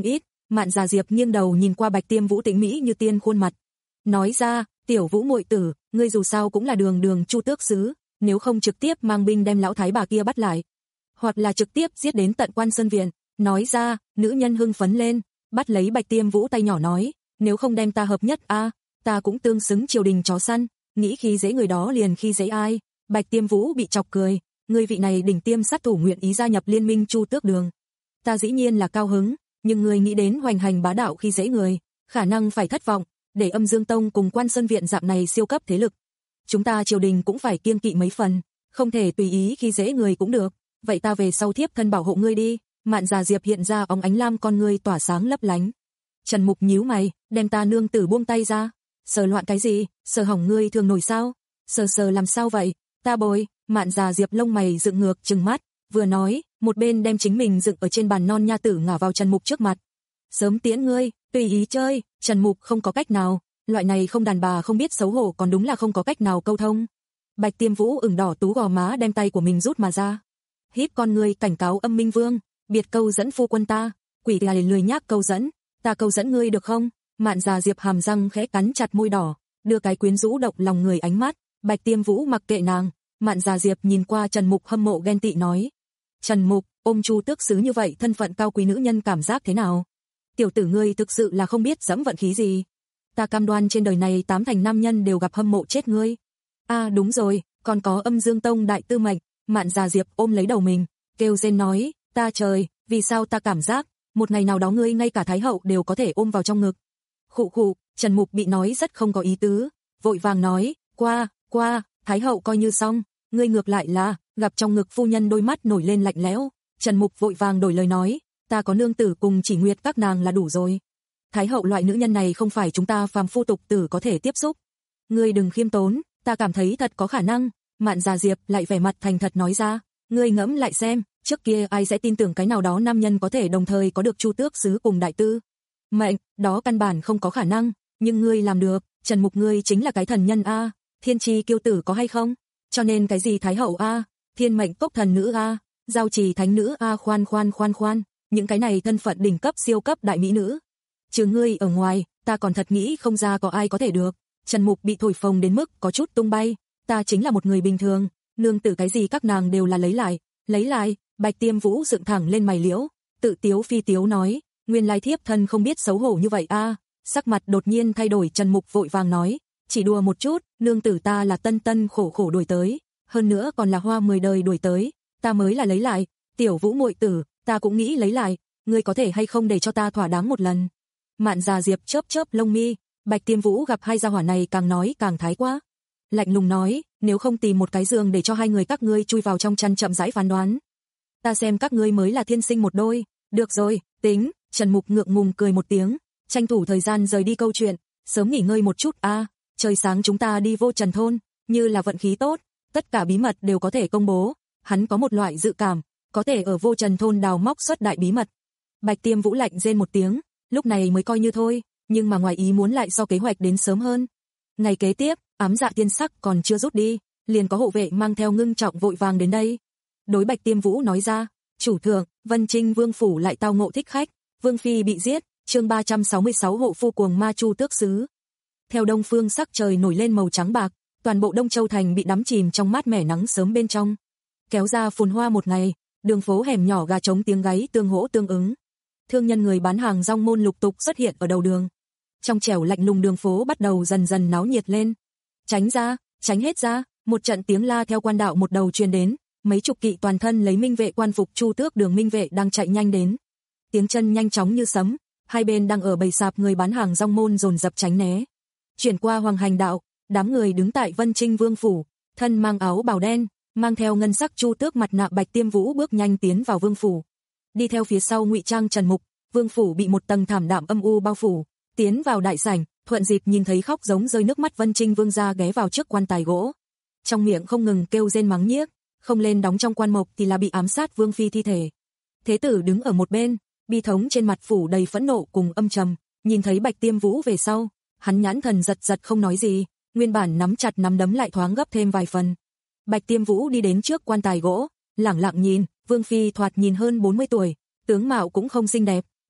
Mạn Già Diệp nghiêng đầu nhìn qua Bạch Tiêm Vũ tĩnh mỹ như tiên khuôn mặt, nói ra, tiểu Vũ muội tử, ngươi dù sao cũng là đường đường Chu Tước sứ, nếu không trực tiếp mang binh đem lão thái bà kia bắt lại, hoặc là trực tiếp giết đến tận Quan Sơn viện. Nói ra, nữ nhân hưng phấn lên, bắt lấy Bạch Tiêm Vũ tay nhỏ nói, nếu không đem ta hợp nhất a, ta cũng tương xứng triều đình chó săn, nghĩ khi dễ người đó liền khi dễ ai. Bạch Tiêm Vũ bị chọc cười, ngươi vị này đỉnh tiêm sát thủ nguyện ý gia nhập liên minh Chu Tước đường. Ta dĩ nhiên là cao hứng, nhưng ngươi nghĩ đến hoành hành bá đạo khi dễ người, khả năng phải thất vọng, để Âm Dương Tông cùng Quan Sơn viện dạng này siêu cấp thế lực. Chúng ta triều đình cũng phải kiêng kỵ mấy phần, không thể tùy ý khi dễ người cũng được, vậy ta về sau thiếp thân bảo hộ ngươi đi. Mạn Già Diệp hiện ra óng ánh lam con ngươi tỏa sáng lấp lánh. Trần Mục nhíu mày, đem ta nương tử buông tay ra. Sờ loạn cái gì, sờ hỏng ngươi thường nổi sao? Sờ sờ làm sao vậy? Ta bồi. Mạn Già Diệp lông mày dựng ngược trừng mắt, vừa nói, một bên đem chính mình dựng ở trên bàn non nha tử ngả vào Trần Mục trước mặt. Sớm tiễn ngươi, tùy ý chơi. Trần Mục không có cách nào, loại này không đàn bà không biết xấu hổ còn đúng là không có cách nào câu thông. Bạch Tiêm Vũ ửng đỏ tú gò má đem tay của mình rút mà ra, híp con ngươi cảnh cáo Âm Minh Vương, biệt câu dẫn phu quân ta, quỷ gà lười nhác câu dẫn, ta câu dẫn ngươi được không? Mạn Già Diệp hàm răng khẽ cắn chặt môi đỏ, đưa cái quyến rũ độc lòng người ánh mắt. Bạch Tiêm Vũ mặc kệ nàng. Mạn Già Diệp nhìn qua Trần Mục hâm mộ ghen tị nói, Trần Mục, ôm Chu Tước sứ như vậy thân phận cao quý nữ nhân cảm giác thế nào? Tiểu tử ngươi thực sự là không biết dẫm vận khí gì. Ta cam đoan trên đời này tám thành nam nhân đều gặp hâm mộ chết ngươi. A à, đúng rồi, còn có Âm Dương Tông đại tư mệnh. Mạn Già Diệp ôm lấy đầu mình, kêu rên nói, ta trời, vì sao ta cảm giác, một ngày nào đó ngươi ngay cả Thái hậu đều có thể ôm vào trong ngực. Khụ khụ, Trần Mục bị nói rất không có ý tứ, vội vàng nói, qua, qua, Thái hậu coi như xong, ngươi ngược lại là, gặp trong ngực phu nhân đôi mắt nổi lên lạnh lẽo. Trần Mục vội vàng đổi lời nói, ta có nương tử cùng Chỉ Nguyệt các nàng là đủ rồi. Thái hậu loại nữ nhân này không phải chúng ta phàm phu tục tử có thể tiếp xúc. Ngươi đừng khiêm tốn, ta cảm thấy thật có khả năng. Mạn Già Diệp lại vẻ mặt thành thật nói ra, ngươi ngẫm lại xem, trước kia ai sẽ tin tưởng cái nào đó nam nhân có thể đồng thời có được Chu Tước sứ cùng đại tư mệnh, đó căn bản không có khả năng, nhưng ngươi làm được. Trần Mục ngươi chính là cái thần nhân a, thiên chi kiêu tử có hay không? Cho nên cái gì Thái hậu a, thiên mệnh cốc thần nữ a, giao trì thánh nữ a, khoan khoan khoan khoan, những cái này thân phận đỉnh cấp siêu cấp đại mỹ nữ, trừ ngươi ở ngoài, ta còn thật nghĩ không ra có ai có thể được. Trần Mục bị thổi phồng đến mức có chút tung bay, ta chính là một người bình thường, nương tử cái gì các nàng đều là lấy lại, lấy lại. Bạch Tiêm Vũ dựng thẳng lên mày liễu, tự tiếu phi tiếu nói, nguyên lai thiếp thân không biết xấu hổ như vậy a. Sắc mặt đột nhiên thay đổi, Trần Mục vội vàng nói, chỉ đùa một chút, nương tử ta là tân tân khổ khổ đuổi tới, hơn nữa còn là hoa mười đời đuổi tới, ta mới là lấy lại. Tiểu Vũ muội tử, ta cũng nghĩ lấy lại, ngươi có thể hay không để cho ta thỏa đáng một lần? Mạn Già Diệp chớp chớp lông mi. Bạch Tiêm Vũ gặp hai gia hỏa này càng nói càng thái quá, lạnh lùng nói, nếu không tìm một cái giường để cho hai người các ngươi chui vào trong chăn chậm rãi phán đoán, ta xem các ngươi mới là thiên sinh một đôi. Được rồi, tính. Trần Mục ngượng ngùng cười một tiếng, tranh thủ thời gian rời đi câu chuyện, sớm nghỉ ngơi một chút a, à, trời sáng chúng ta đi Vô Trần thôn, như là vận khí tốt, tất cả bí mật đều có thể công bố. Hắn có một loại dự cảm, có thể ở Vô Trần thôn đào móc xuất đại bí mật. Bạch Tiêm Vũ lạnh rên một tiếng, lúc này mới coi như thôi, nhưng mà ngoài ý muốn lại so kế hoạch đến sớm hơn. Ngày kế tiếp, ám dạ tiên sắc còn chưa rút đi, liền có hộ vệ mang theo ngưng trọng vội vàng đến đây. Đối Bạch Tiêm Vũ nói ra, chủ thượng, Vân Trinh Vương phủ lại tao ngộ thích khách, Vương phi bị giết. Chương ba trăm sáu mươi sáu hộ phu cuồng ma Chu Tước sứ. Theo đông phương sắc trời nổi lên màu trắng bạc, toàn bộ Đông Châu thành bị đắm chìm trong mát mẻ nắng sớm bên trong. Kéo ra phồn hoa một ngày, đường phố hẻm nhỏ gà trống tiếng gáy tương hỗ tương ứng. Thương nhân người bán hàng rong môn lục tục xuất hiện ở đầu đường. Trong trẻo lạnh lùng đường phố bắt đầu dần dần náo nhiệt lên. Tránh ra, tránh hết ra, một trận tiếng la theo quan đạo một đầu truyền đến, mấy chục kỵ toàn thân lấy minh vệ quan phục Chu Tước đường minh vệ đang chạy nhanh đến. Tiếng chân nhanh chóng như sấm, hai bên đang ở bầy sạp người bán hàng rong môn dồn dập tránh né. Chuyển qua Hoàng Hành đạo, đám người đứng tại Vân Trinh Vương phủ, thân mang áo bào đen, mang theo ngân sắc Chu Tước mặt nạ Bạch Tiêm Vũ bước nhanh tiến vào vương phủ. Đi theo phía sau ngụy trang Trần Mục, vương phủ bị một tầng thảm đạm âm u bao phủ. Tiến vào đại sảnh, thuận dịp nhìn thấy khóc giống rơi nước mắt Vân Trinh Vương gia ghé vào trước quan tài gỗ, trong miệng không ngừng kêu rên mắng nhiếc, không lên đóng trong quan mộc thì là bị ám sát vương phi thi thể. Thế tử đứng ở một bên, bi thống trên mặt phủ đầy phẫn nộ cùng âm trầm, nhìn thấy Bạch Tiêm Vũ về sau, hắn nhãn thần giật giật không nói gì, nguyên bản nắm chặt nắm đấm lại thoáng gấp thêm vài phần. Bạch Tiêm Vũ đi đến trước quan tài gỗ, lẳng lặng nhìn, vương phi thoạt nhìn hơn bốn mươi tuổi, tướng mạo cũng không xinh đẹp,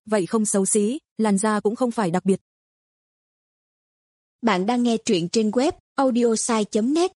vậy không xấu xí, làn da cũng không phải đặc biệt. Bạn đang nghe truyện trên web audiosai chấm net.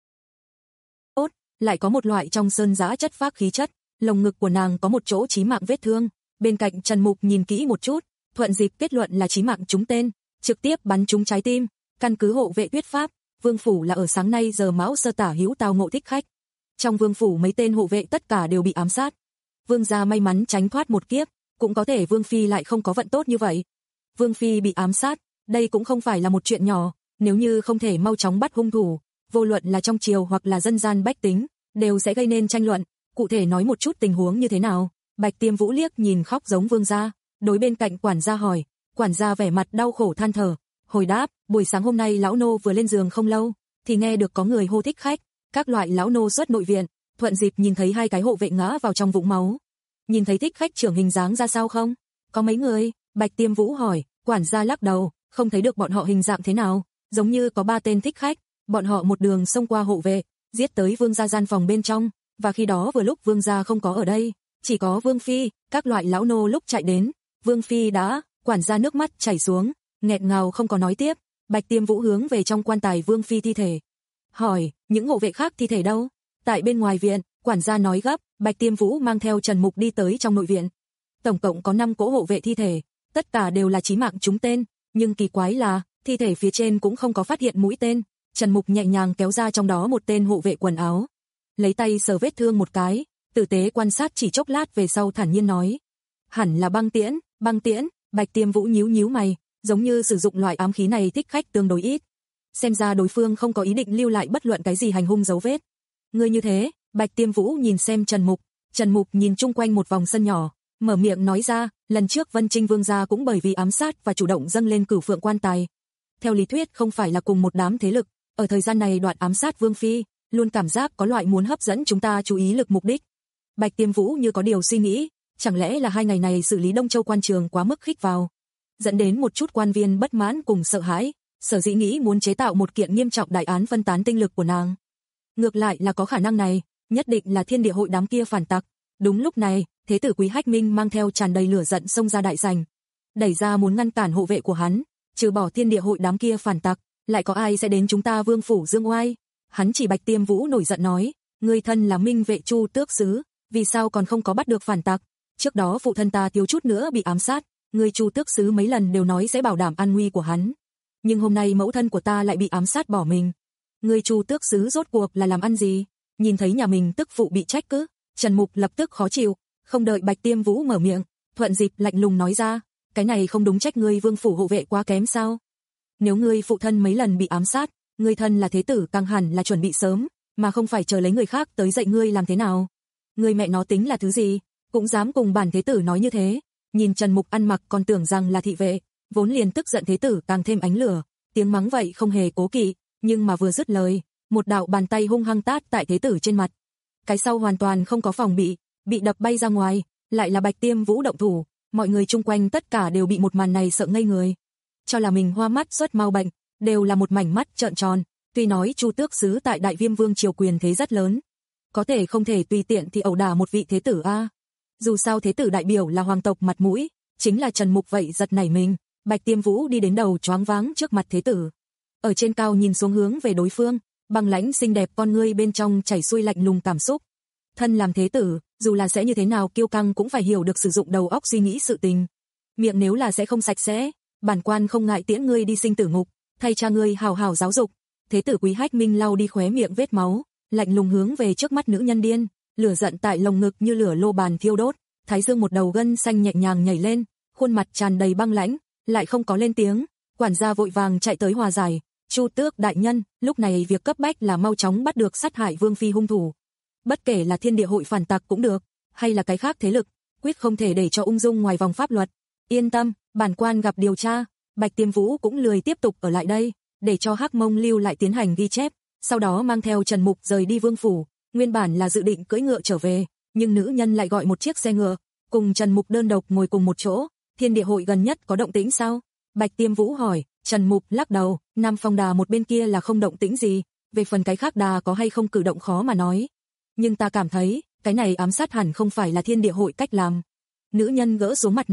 Tốt, lại có một loại trong sơn dã chất phác khí chất, lồng ngực của nàng có một chỗ chí mạng vết thương, bên cạnh Trần Mục nhìn kỹ một chút, thuận dịp kết luận là chí mạng trúng tên, trực tiếp bắn trúng trái tim, căn cứ hộ vệ thuyết pháp, vương phủ là ở sáng nay giờ mão sơ tả hữu tao ngộ thích khách. Trong vương phủ mấy tên hộ vệ tất cả đều bị ám sát. Vương gia may mắn tránh thoát một kiếp, cũng có thể vương phi lại không có vận tốt như vậy. Vương phi bị ám sát, đây cũng không phải là một chuyện nhỏ, nếu như không thể mau chóng bắt hung thủ, vô luận là trong triều hoặc là dân gian bách tính, đều sẽ gây nên tranh luận. Cụ thể nói một chút tình huống như thế nào? Bạch Tiêm Vũ liếc nhìn khóc giống vương gia, đối bên cạnh quản gia hỏi, quản gia vẻ mặt đau khổ than thở, hồi đáp, buổi sáng hôm nay lão nô vừa lên giường không lâu, thì nghe được có người hô thích khách, các loại lão nô xuất nội viện, thuận dịp nhìn thấy hai cái hộ vệ ngã vào trong vũng máu. Nhìn thấy thích khách trưởng hình dáng ra sao không? Có mấy người? Bạch Tiêm Vũ hỏi, quản gia lắc đầu, không thấy được bọn họ hình dạng thế nào, giống như có ba tên thích khách, bọn họ một đường xông qua hộ vệ, giết tới vương gia gian phòng bên trong, và khi đó vừa lúc vương gia không có ở đây, chỉ có vương phi, các loại lão nô lúc chạy đến, vương phi đã, quản gia nước mắt chảy xuống, nghẹn ngào không có nói tiếp. Bạch Tiêm Vũ hướng về trong quan tài vương phi thi thể, hỏi, những hộ vệ khác thi thể đâu? Tại bên ngoài viện, quản gia nói gấp. Bạch Tiêm Vũ mang theo Trần Mục đi tới trong nội viện. Tổng cộng có năm cỗ hộ vệ thi thể, tất cả đều là chí mạng trúng tên, nhưng kỳ quái là, thi thể phía trên cũng không có phát hiện mũi tên. Trần Mục nhẹ nhàng kéo ra trong đó một tên hộ vệ quần áo, lấy tay sờ vết thương một cái, tử tế quan sát chỉ chốc lát về sau thản nhiên nói, hẳn là băng tiễn. Băng tiễn? Bạch Tiêm Vũ nhíu nhíu mày, giống như sử dụng loại ám khí này thích khách tương đối ít, xem ra đối phương không có ý định lưu lại bất luận cái gì hành hung dấu vết. Ngươi như thế? Bạch Tiêm Vũ nhìn xem Trần Mục, Trần Mục nhìn chung quanh một vòng sân nhỏ, mở miệng nói ra, lần trước Vân Trinh vương gia cũng bởi vì ám sát và chủ động dâng lên Cửu Phượng quan tài. Theo lý thuyết không phải là cùng một đám thế lực, ở thời gian này đoạn ám sát vương phi, luôn cảm giác có loại muốn hấp dẫn chúng ta chú ý lực mục đích. Bạch Tiêm Vũ như có điều suy nghĩ, chẳng lẽ là hai ngày này xử lý Đông Châu quan trường quá mức khích vào, dẫn đến một chút quan viên bất mãn cùng sợ hãi, sở dĩ nghĩ muốn chế tạo một kiện nghiêm trọng đại án phân tán tinh lực của nàng. Ngược lại là có khả năng này, nhất định là Thiên Địa hội đám kia phản tặc. Đúng lúc này, Thế tử Quý Hách Minh mang theo tràn đầy lửa giận xông ra đại sảnh, đẩy ra muốn ngăn cản hộ vệ của hắn, trừ bỏ Thiên Địa hội đám kia phản tặc, lại có ai sẽ đến chúng ta vương phủ dương oai? Hắn chỉ Bạch Tiêm Vũ nổi giận nói, ngươi thân là Minh vệ Chu tước sứ, vì sao còn không có bắt được phản tặc? Trước đó phụ thân ta thiếu chút nữa bị ám sát, ngươi Chu tước sứ mấy lần đều nói sẽ bảo đảm an nguy của hắn, nhưng hôm nay mẫu thân của ta lại bị ám sát bỏ mình. Ngươi Chu tước sứ rốt cuộc là làm ăn gì? Nhìn thấy nhà mình tức phụ bị trách cứ, Trần Mục lập tức khó chịu, không đợi Bạch Tiêm Vũ mở miệng, thuận dịp lạnh lùng nói ra, cái này không đúng trách ngươi vương phủ hộ vệ quá kém sao? Nếu ngươi phụ thân mấy lần bị ám sát, ngươi thân là thế tử càng hẳn là chuẩn bị sớm, mà không phải chờ lấy người khác tới dạy ngươi làm thế nào. Ngươi mẹ nó tính là thứ gì, cũng dám cùng bản thế tử nói như thế. Nhìn Trần Mục ăn mặc còn tưởng rằng là thị vệ, vốn liền tức giận thế tử càng thêm ánh lửa, tiếng mắng vậy không hề cố kỵ, nhưng mà vừa dứt lời, một đạo bàn tay hung hăng tát tại thế tử trên mặt. Cái sau hoàn toàn không có phòng bị, bị đập bay ra ngoài, lại là Bạch Tiêm Vũ động thủ, mọi người chung quanh tất cả đều bị một màn này sợ ngây người. Cho là mình hoa mắt xuất mau bệnh, đều là một mảnh mắt trợn tròn, tuy nói Chu tước sứ tại Đại Viêm Vương triều quyền thế rất lớn, có thể không thể tùy tiện thì ẩu đả một vị thế tử a. Dù sao thế tử đại biểu là hoàng tộc mặt mũi, chính là Trần Mục vậy giật nảy mình, Bạch Tiêm Vũ đi đến đầu choáng váng trước mặt thế tử. Ở trên cao nhìn xuống hướng về đối phương, băng lãnh xinh đẹp con ngươi bên trong chảy xuôi lạnh lùng cảm xúc. Thân làm thế tử, dù là sẽ như thế nào kiêu căng cũng phải hiểu được sử dụng đầu óc suy nghĩ sự tình. Miệng nếu là sẽ không sạch sẽ, bản quan không ngại tiễn ngươi đi sinh tử ngục, thay cha ngươi hào hào giáo dục. Thế tử Quý Hách Minh lau đi khóe miệng vết máu, lạnh lùng hướng về trước mắt nữ nhân điên, lửa giận tại lồng ngực như lửa lô bàn thiêu đốt, thái dương một đầu gân xanh nhẹ nhàng nhảy lên, khuôn mặt tràn đầy băng lãnh, lại không có lên tiếng. Quản gia vội vàng chạy tới hòa giải, Chu tước đại nhân, lúc này việc cấp bách là mau chóng bắt được sát hại vương phi hung thủ. Bất kể là Thiên Địa hội phản tặc cũng được, hay là cái khác thế lực, quyết không thể để cho ung dung ngoài vòng pháp luật. Yên tâm, bản quan gặp điều tra. Bạch Tiêm Vũ cũng lười tiếp tục ở lại đây, để cho Hắc Mông lưu lại tiến hành ghi chép, sau đó mang theo Trần Mục rời đi vương phủ. Nguyên bản là dự định cưỡi ngựa trở về, nhưng nữ nhân lại gọi một chiếc xe ngựa, cùng Trần Mục đơn độc ngồi cùng một chỗ. Thiên Địa hội gần nhất có động tĩnh sao? Bạch Tiêm Vũ hỏi. Trần Mục lắc đầu, Nam Phong Đà một bên kia là không động tĩnh gì, về phần cái khác đà có hay không cử động khó mà nói. Nhưng ta cảm thấy, cái này ám sát hẳn không phải là Thiên Địa hội cách làm. Nữ nhân gỡ xuống mặt nạ,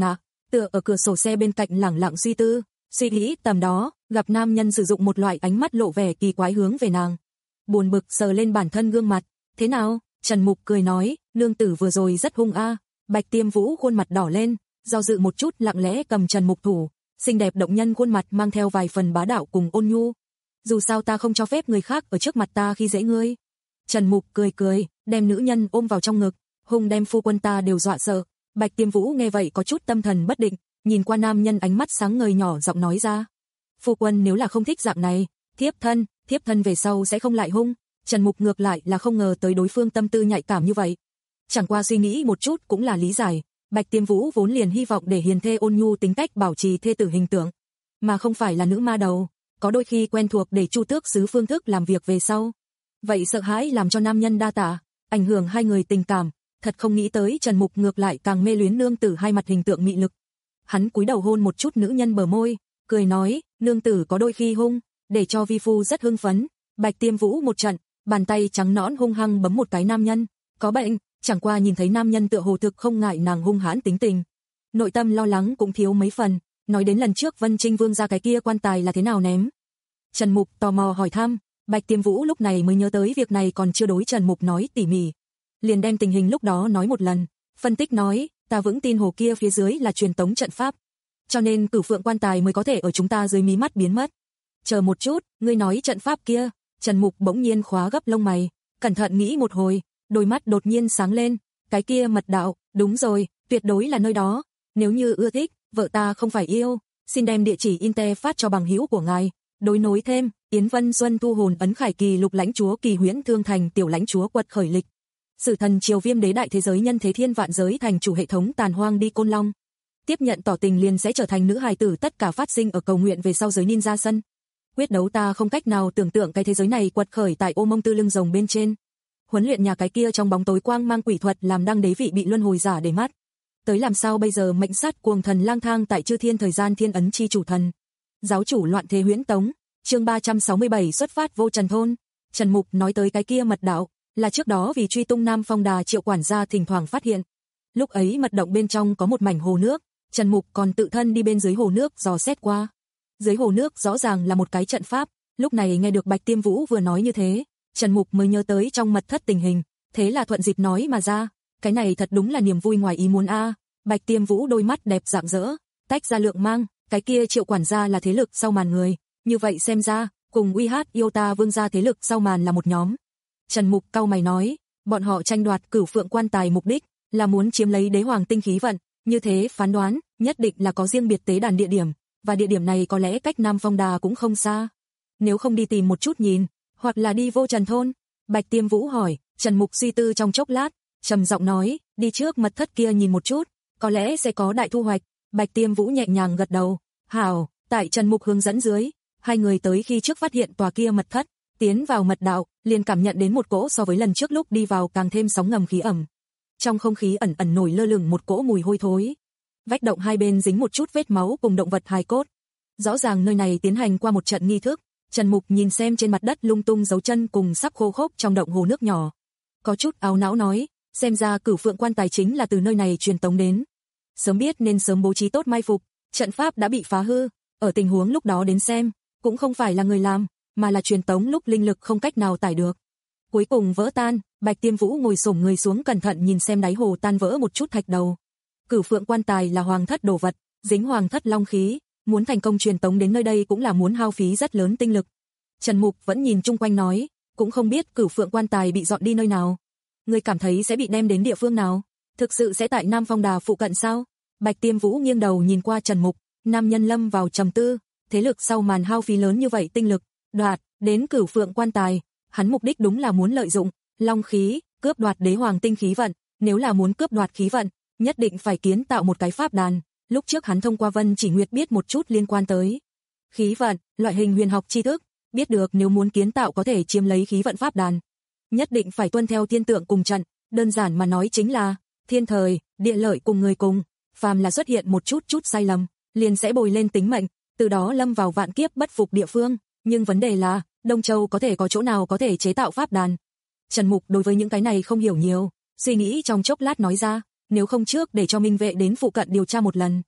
tựa ở cửa sổ xe bên cạnh lẳng lặng suy tư, suy nghĩ tầm đó, gặp nam nhân sử dụng một loại ánh mắt lộ vẻ kỳ quái hướng về nàng. Buồn bực sờ lên bản thân gương mặt, thế nào? Trần Mục cười nói, nương tử vừa rồi rất hung a. Bạch Tiêm Vũ khuôn mặt đỏ lên, do dự một chút lặng lẽ cầm Trần Mục thủ, xinh đẹp động nhân khuôn mặt mang theo vài phần bá đạo cùng ôn nhu. Dù sao ta không cho phép người khác ở trước mặt ta khi dễ ngươi. Trần Mục cười cười, đem nữ nhân ôm vào trong ngực, hung đem phu quân ta đều dọa sợ. Bạch Tiêm Vũ nghe vậy có chút tâm thần bất định, nhìn qua nam nhân ánh mắt sáng ngời nhỏ giọng nói ra. Phu quân nếu là không thích dạng này, thiếp thân, thiếp thân về sau sẽ không lại hung. Trần Mục ngược lại là không ngờ tới đối phương tâm tư nhạy cảm như vậy. Chẳng qua suy nghĩ một chút cũng là lý giải, Bạch Tiêm Vũ vốn liền hy vọng để hiền thê ôn nhu tính cách bảo trì thê tử hình tượng, mà không phải là nữ ma đầu, có đôi khi quen thuộc để Chu Tước Sứ phương thức làm việc về sau. Vậy sợ hãi làm cho nam nhân đa tạ, ảnh hưởng hai người tình cảm, thật không nghĩ tới Trần Mục ngược lại càng mê luyến nương tử hai mặt hình tượng mị lực. Hắn cúi đầu hôn một chút nữ nhân bờ môi, cười nói, nương tử có đôi khi hung, để cho vi phu rất hưng phấn. Bạch Tiêm Vũ một trận, bàn tay trắng nõn hung hăng bấm một cái nam nhân, có bệnh, chẳng qua nhìn thấy nam nhân tựa hồ thực không ngại nàng hung hãn tính tình. Nội tâm lo lắng cũng thiếu mấy phần, nói đến lần trước Vân Trinh Vương ra cái kia quan tài là thế nào ném. Trần Mục tò mò hỏi thăm, Bạch Tiêm Vũ lúc này mới nhớ tới việc này còn chưa đối Trần Mục nói tỉ mỉ. Liền đem tình hình lúc đó nói một lần, phân tích nói, ta vững tin hồ kia phía dưới là truyền tống trận pháp, cho nên Cửu Phượng quan tài mới có thể ở chúng ta dưới mí mắt biến mất. Chờ một chút, ngươi nói trận pháp kia? Trần Mục bỗng nhiên khóa gấp lông mày, cẩn thận nghĩ một hồi, đôi mắt đột nhiên sáng lên, cái kia mật đạo, đúng rồi, tuyệt đối là nơi đó, nếu như ưa thích, vợ ta không phải yêu, xin đem địa chỉ Inter phát cho bằng hữu của ngài. Đối nối thêm, Yến Vân Xuân thu hồn ấn khải kỳ lục lãnh chúa kỳ huyễn thương thành tiểu lãnh chúa quật khởi lịch. Sử thần triều viêm đế đại thế giới nhân thế thiên vạn giới thành chủ hệ thống tàn hoang đi côn long. Tiếp nhận tỏ tình liền sẽ trở thành nữ hài tử tất cả phát sinh ở cầu nguyện về sau giới ninja sân. Quyết đấu ta không cách nào tưởng tượng cái thế giới này quật khởi tại ô mông tư lưng rồng bên trên. Huấn luyện nhà cái kia trong bóng tối quang mang quỷ thuật làm đăng đế vị bị luân hồi giả để mắt. Tới làm sao bây giờ mệnh sát cuồng thần lang thang tại chư thiên thời gian thiên ấn chi chủ thần. Giáo chủ loạn thế huyễn tống, chương ba trăm sáu mươi bảy xuất phát vô trần thôn. Trần Mục nói tới cái kia mật đạo, là trước đó vì truy tung Nam Phong Đà Triệu quản gia thỉnh thoảng phát hiện. Lúc ấy mật động bên trong có một mảnh hồ nước, Trần Mục còn tự thân đi bên dưới hồ nước dò xét qua. Dưới hồ nước rõ ràng là một cái trận pháp, lúc này nghe được Bạch Tiêm Vũ vừa nói như thế, Trần Mục mới nhớ tới trong mật thất tình hình, thế là thuận dịp nói mà ra, cái này thật đúng là niềm vui ngoài ý muốn a. Bạch Tiêm Vũ đôi mắt đẹp rạng rỡ, tách ra lượng mang, cái kia Triệu quản gia là thế lực sau màn người, như vậy xem ra, cùng Uy Hát yêu ta vương gia thế lực sau màn là một nhóm. Trần Mục cau mày nói, bọn họ tranh đoạt Cửu Phượng quan tài mục đích là muốn chiếm lấy đế hoàng tinh khí vận, như thế phán đoán, nhất định là có riêng biệt tế đàn địa điểm, và địa điểm này có lẽ cách Nam Phong Đà cũng không xa. Nếu không đi tìm một chút nhìn, hoặc là đi vô trần thôn? Bạch Tiêm Vũ hỏi. Trần Mục suy tư trong chốc lát, trầm giọng nói, đi trước mật thất kia nhìn một chút, có lẽ sẽ có đại thu hoạch. Bạch Tiêm Vũ nhẹ nhàng gật đầu, hảo. Tại Trần Mục hướng dẫn dưới, hai người tới khi trước phát hiện tòa kia mật thất, tiến vào mật đạo, liền cảm nhận đến một cỗ so với lần trước lúc đi vào càng thêm sóng ngầm khí ẩm. Trong không khí ẩn ẩn nổi lơ lửng một cỗ mùi hôi thối. Vách động hai bên dính một chút vết máu cùng động vật hài cốt. Rõ ràng nơi này tiến hành qua một trận nghi thức. Trần Mục nhìn xem trên mặt đất lung tung dấu chân cùng sắp khô khốc trong động hồ nước nhỏ, có chút áo não nói, xem ra Cửu Phượng quan tài chính là từ nơi này truyền tống đến. Sớm biết nên sớm bố trí tốt mai phục, trận pháp đã bị phá hư, ở tình huống lúc đó đến xem, cũng không phải là người làm, mà là truyền tống lúc linh lực không cách nào tải được. Cuối cùng vỡ tan, Bạch Tiêm Vũ ngồi xổm người xuống cẩn thận nhìn xem đáy hồ tan vỡ một chút thạch đầu. Cửu Phượng quan tài là hoàng thất đồ vật, dính hoàng thất long khí, muốn thành công truyền tống đến nơi đây cũng là muốn hao phí rất lớn tinh lực. Trần Mục vẫn nhìn chung quanh nói, cũng không biết Cửu Phượng quan tài bị dọn đi nơi nào. Ngươi cảm thấy sẽ bị đem đến địa phương nào? Thực sự sẽ tại Nam Phong Đà phụ cận sao? Bạch Tiêm Vũ nghiêng đầu nhìn qua Trần Mục, nam nhân lâm vào trầm tư, thế lực sau màn hao phí lớn như vậy tinh lực, đoạt đến Cửu Phượng quan tài, hắn mục đích đúng là muốn lợi dụng long khí, cướp đoạt đế hoàng tinh khí vận, nếu là muốn cướp đoạt khí vận, nhất định phải kiến tạo một cái pháp đàn. Lúc trước hắn thông qua Vân Chỉ Nguyệt biết một chút liên quan tới khí vận, loại hình huyền học tri thức, biết được nếu muốn kiến tạo có thể chiếm lấy khí vận pháp đàn, nhất định phải tuân theo thiên tượng cùng trận, đơn giản mà nói chính là thiên thời, địa lợi cùng người cùng, phàm là xuất hiện một chút chút sai lầm, liền sẽ bồi lên tính mệnh, từ đó lâm vào vạn kiếp bất phục địa phương, nhưng vấn đề là, Đông Châu có thể có chỗ nào có thể chế tạo pháp đàn? Trần Mục đối với những cái này không hiểu nhiều, suy nghĩ trong chốc lát nói ra, nếu không trước để cho Minh Vệ đến phụ cận điều tra một lần.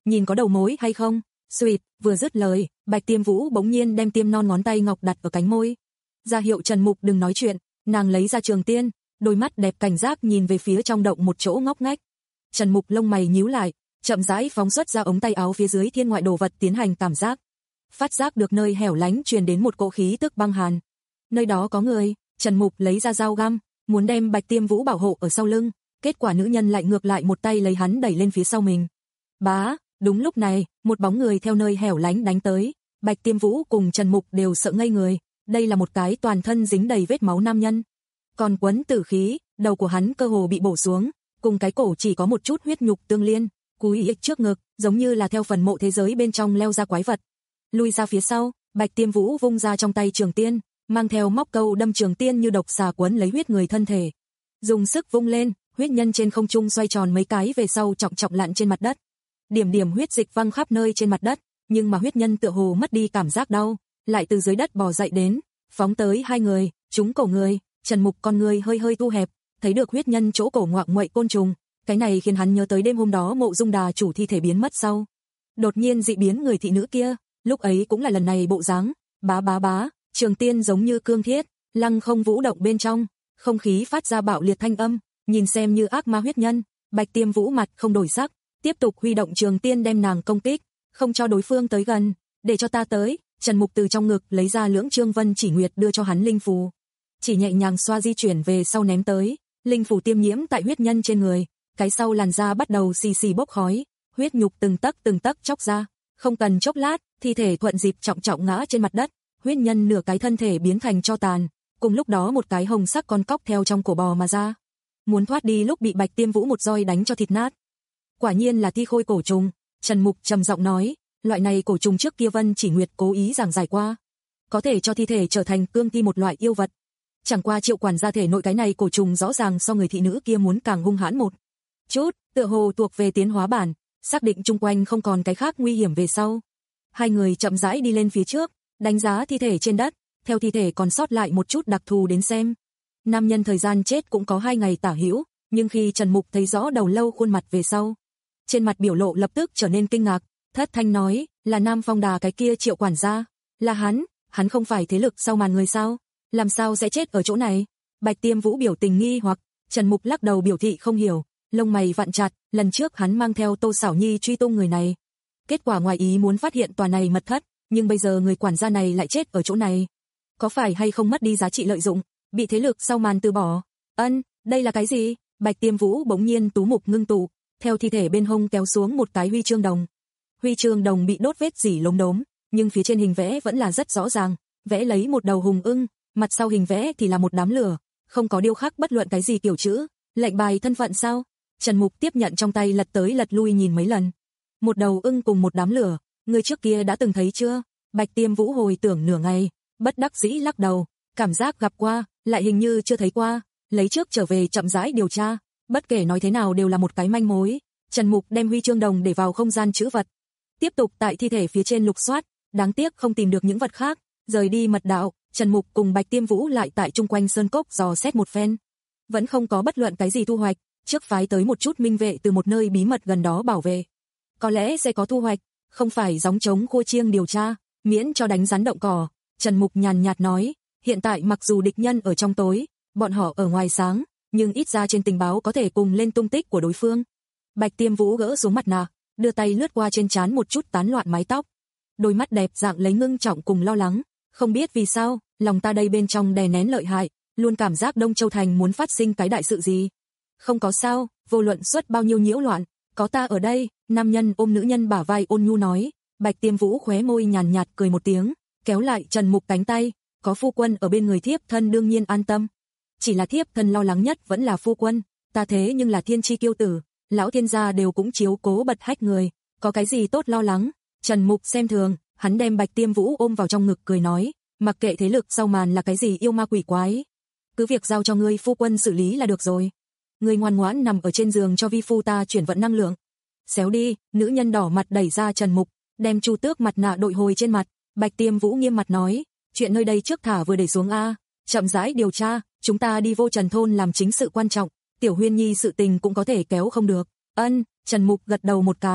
nhìn có đầu mối hay không? Xuyệt, vừa dứt lời, Bạch Tiêm Vũ bỗng nhiên đem tiêm non ngón tay ngọc đặt ở cánh môi. Ra hiệu Trần Mục đừng nói chuyện, nàng lấy ra trường tiên, đôi mắt đẹp cảnh giác nhìn về phía trong động một chỗ ngóc ngách. Trần Mục lông mày nhíu lại, chậm rãi phóng xuất ra ống tay áo phía dưới thiên ngoại đồ vật tiến hành cảm giác. Phát giác được nơi hẻo lánh truyền đến một cỗ khí tức băng hàn. Nơi đó có người, Trần Mục lấy ra dao găm, muốn đem Bạch Tiêm Vũ bảo hộ ở sau lưng, kết quả nữ nhân lại ngược lại một tay lấy hắn đẩy lên phía sau mình. Bá, đúng lúc này, một bóng người theo nơi hẻo lánh đánh tới, Bạch Tiêm Vũ cùng Trần Mục đều sợ ngây người, đây là một cái toàn thân dính đầy vết máu nam nhân. Còn quấn tử khí, đầu của hắn cơ hồ bị bổ xuống, cùng cái cổ chỉ có một chút huyết nhục tương liên, cúi ích trước ngực, giống như là theo phần mộ thế giới bên trong leo ra quái vật. Lui ra phía sau, Bạch Tiêm Vũ vung ra trong tay trường tiên, mang theo móc câu đâm trường tiên như độc xà quấn lấy huyết người thân thể. Dùng sức vung lên, huyết nhân trên không trung xoay tròn mấy cái về sau trọng trọng lặn trên mặt đất. Điểm điểm huyết dịch văng khắp nơi trên mặt đất, nhưng mà huyết nhân tựa hồ mất đi cảm giác đau, lại từ dưới đất bò dậy đến, phóng tới hai người, trúng cổ người. Trần Mục con người hơi hơi thu hẹp, thấy được huyết nhân chỗ cổ ngoạc nguậy côn trùng, cái này khiến hắn nhớ tới đêm hôm đó Mộ Dung Đà chủ thi thể biến mất sau. Đột nhiên dị biến người thị nữ kia, lúc ấy cũng là lần này bộ dáng, bá bá bá, trường tiên giống như cương thiết, lăng không vũ động bên trong, không khí phát ra bạo liệt thanh âm, nhìn xem như ác ma huyết nhân. Bạch Tiêm Vũ mặt không đổi sắc, tiếp tục huy động trường tiên đem nàng công kích, không cho đối phương tới gần, để cho ta tới. Trần Mục từ trong ngực lấy ra lưỡng trương vân chỉ nguyệt đưa cho hắn linh phù, chỉ nhẹ nhàng xoa di chuyển về sau ném tới, linh phù tiêm nhiễm tại huyết nhân trên người, cái sau làn da bắt đầu xì xì bốc khói, huyết nhục từng tấc từng tấc chóc ra, không cần chốc lát, thi thể thuận dịp trọng trọng ngã trên mặt đất, huyết nhân nửa cái thân thể biến thành tro tàn, cùng lúc đó một cái hồng sắc con cóc theo trong cổ bò mà ra, muốn thoát đi lúc bị Bạch Tiêm Vũ một roi đánh cho thịt nát. Quả nhiên là thi khôi cổ trùng, Trần Mục trầm giọng nói, loại này cổ trùng trước kia Vân Chỉ Nguyệt cố ý giảng giải qua, có thể cho thi thể trở thành cương thi một loại yêu vật. Chẳng qua Triệu quản gia thể nội cái này cổ trùng rõ ràng so người thị nữ kia muốn càng hung hãn một chút, tựa hồ thuộc về tiến hóa bản, xác định chung quanh không còn cái khác nguy hiểm về sau. Hai người chậm rãi đi lên phía trước, đánh giá thi thể trên đất, theo thi thể còn sót lại một chút đặc thù đến xem. Nam nhân thời gian chết cũng có hai ngày tả hữu, nhưng khi Trần Mục thấy rõ đầu lâu khuôn mặt về sau, trên mặt biểu lộ lập tức trở nên kinh ngạc, thất thanh nói, là Nam Phong Đà cái kia Triệu quản gia, là hắn, hắn không phải thế lực sau màn người sao, làm sao sẽ chết ở chỗ này? Bạch Tiêm Vũ biểu tình nghi hoặc, Trần Mục lắc đầu biểu thị không hiểu, lông mày vặn chặt, lần trước hắn mang theo Tô Xảo Nhi truy tung người này, kết quả ngoài ý muốn phát hiện tòa này mật thất, nhưng bây giờ người quản gia này lại chết ở chỗ này, có phải hay không mất đi giá trị lợi dụng, bị thế lực sau màn từ bỏ? Ân, đây là cái gì? Bạch Tiêm Vũ bỗng nhiên tú mục ngưng tụ, theo thi thể bên hông kéo xuống một cái huy chương đồng. Huy chương đồng bị đốt vết rỉ lốm đốm, nhưng phía trên hình vẽ vẫn là rất rõ ràng, vẽ lấy một đầu hùng ưng, mặt sau hình vẽ thì là một đám lửa, không có điêu khắc bất luận cái gì kiểu chữ, lệnh bài thân phận sao? Trần Mục tiếp nhận trong tay lật tới lật lui nhìn mấy lần. Một đầu ưng cùng một đám lửa, người trước kia đã từng thấy chưa? Bạch Tiêm Vũ hồi tưởng nửa ngày, bất đắc dĩ lắc đầu, cảm giác gặp qua, lại hình như chưa thấy qua, lấy trước trở về chậm rãi điều tra, bất kể nói thế nào đều là một cái manh mối. Trần Mục đem huy chương đồng để vào không gian trữ vật, tiếp tục tại thi thể phía trên lục soát, đáng tiếc không tìm được những vật khác, rời đi mật đạo, Trần Mục cùng Bạch Tiêm Vũ lại tại chung quanh sơn cốc dò xét một phen, vẫn không có bất luận cái gì thu hoạch, trước phái tới một chút minh vệ từ một nơi bí mật gần đó bảo vệ, có lẽ sẽ có thu hoạch, không phải gióng trống khua chiêng điều tra, miễn cho đánh rắn động cỏ. Trần Mục nhàn nhạt nói, hiện tại mặc dù địch nhân ở trong tối, bọn họ ở ngoài sáng, nhưng ít ra trên tình báo có thể cùng lên tung tích của đối phương. Bạch Tiêm Vũ gỡ xuống mặt nạ, đưa tay lướt qua trên trán một chút tán loạn mái tóc, đôi mắt đẹp dạng lấy ngưng trọng cùng lo lắng, không biết vì sao, lòng ta đây bên trong đè nén lợi hại, luôn cảm giác Đông Châu Thành muốn phát sinh cái đại sự gì. Không có sao, vô luận xuất bao nhiêu nhiễu loạn, có ta ở đây. Nam nhân ôm nữ nhân bả vai ôn nhu nói. Bạch Tiêm Vũ khóe môi nhàn nhạt cười một tiếng, kéo lại Trần Mục cánh tay, có phu quân ở bên người thiếp thân đương nhiên an tâm. Chỉ là thiếp thân lo lắng nhất vẫn là phu quân, ta thế nhưng là thiên chi kiêu tử, lão thiên gia đều cũng chiếu cố bật hách người, có cái gì tốt lo lắng. Trần Mục xem thường, hắn đem Bạch Tiêm Vũ ôm vào trong ngực cười nói, mặc kệ thế lực sau màn là cái gì yêu ma quỷ quái, cứ việc giao cho ngươi phu quân xử lý là được rồi. Ngươi ngoan ngoãn nằm ở trên giường cho vi phu ta chuyển vận năng lượng. Xéo đi, nữ nhân đỏ mặt đẩy ra Trần Mục, đem Chu Tước mặt nạ đội hồi trên mặt. Bạch Tiêm Vũ nghiêm mặt nói, chuyện nơi đây trước thả vừa để xuống a, chậm rãi điều tra, chúng ta đi Vô Trần thôn làm chính sự quan trọng, Tiểu Huyên Nhi sự tình cũng có thể kéo không được. Ân, Trần Mục gật đầu một cái,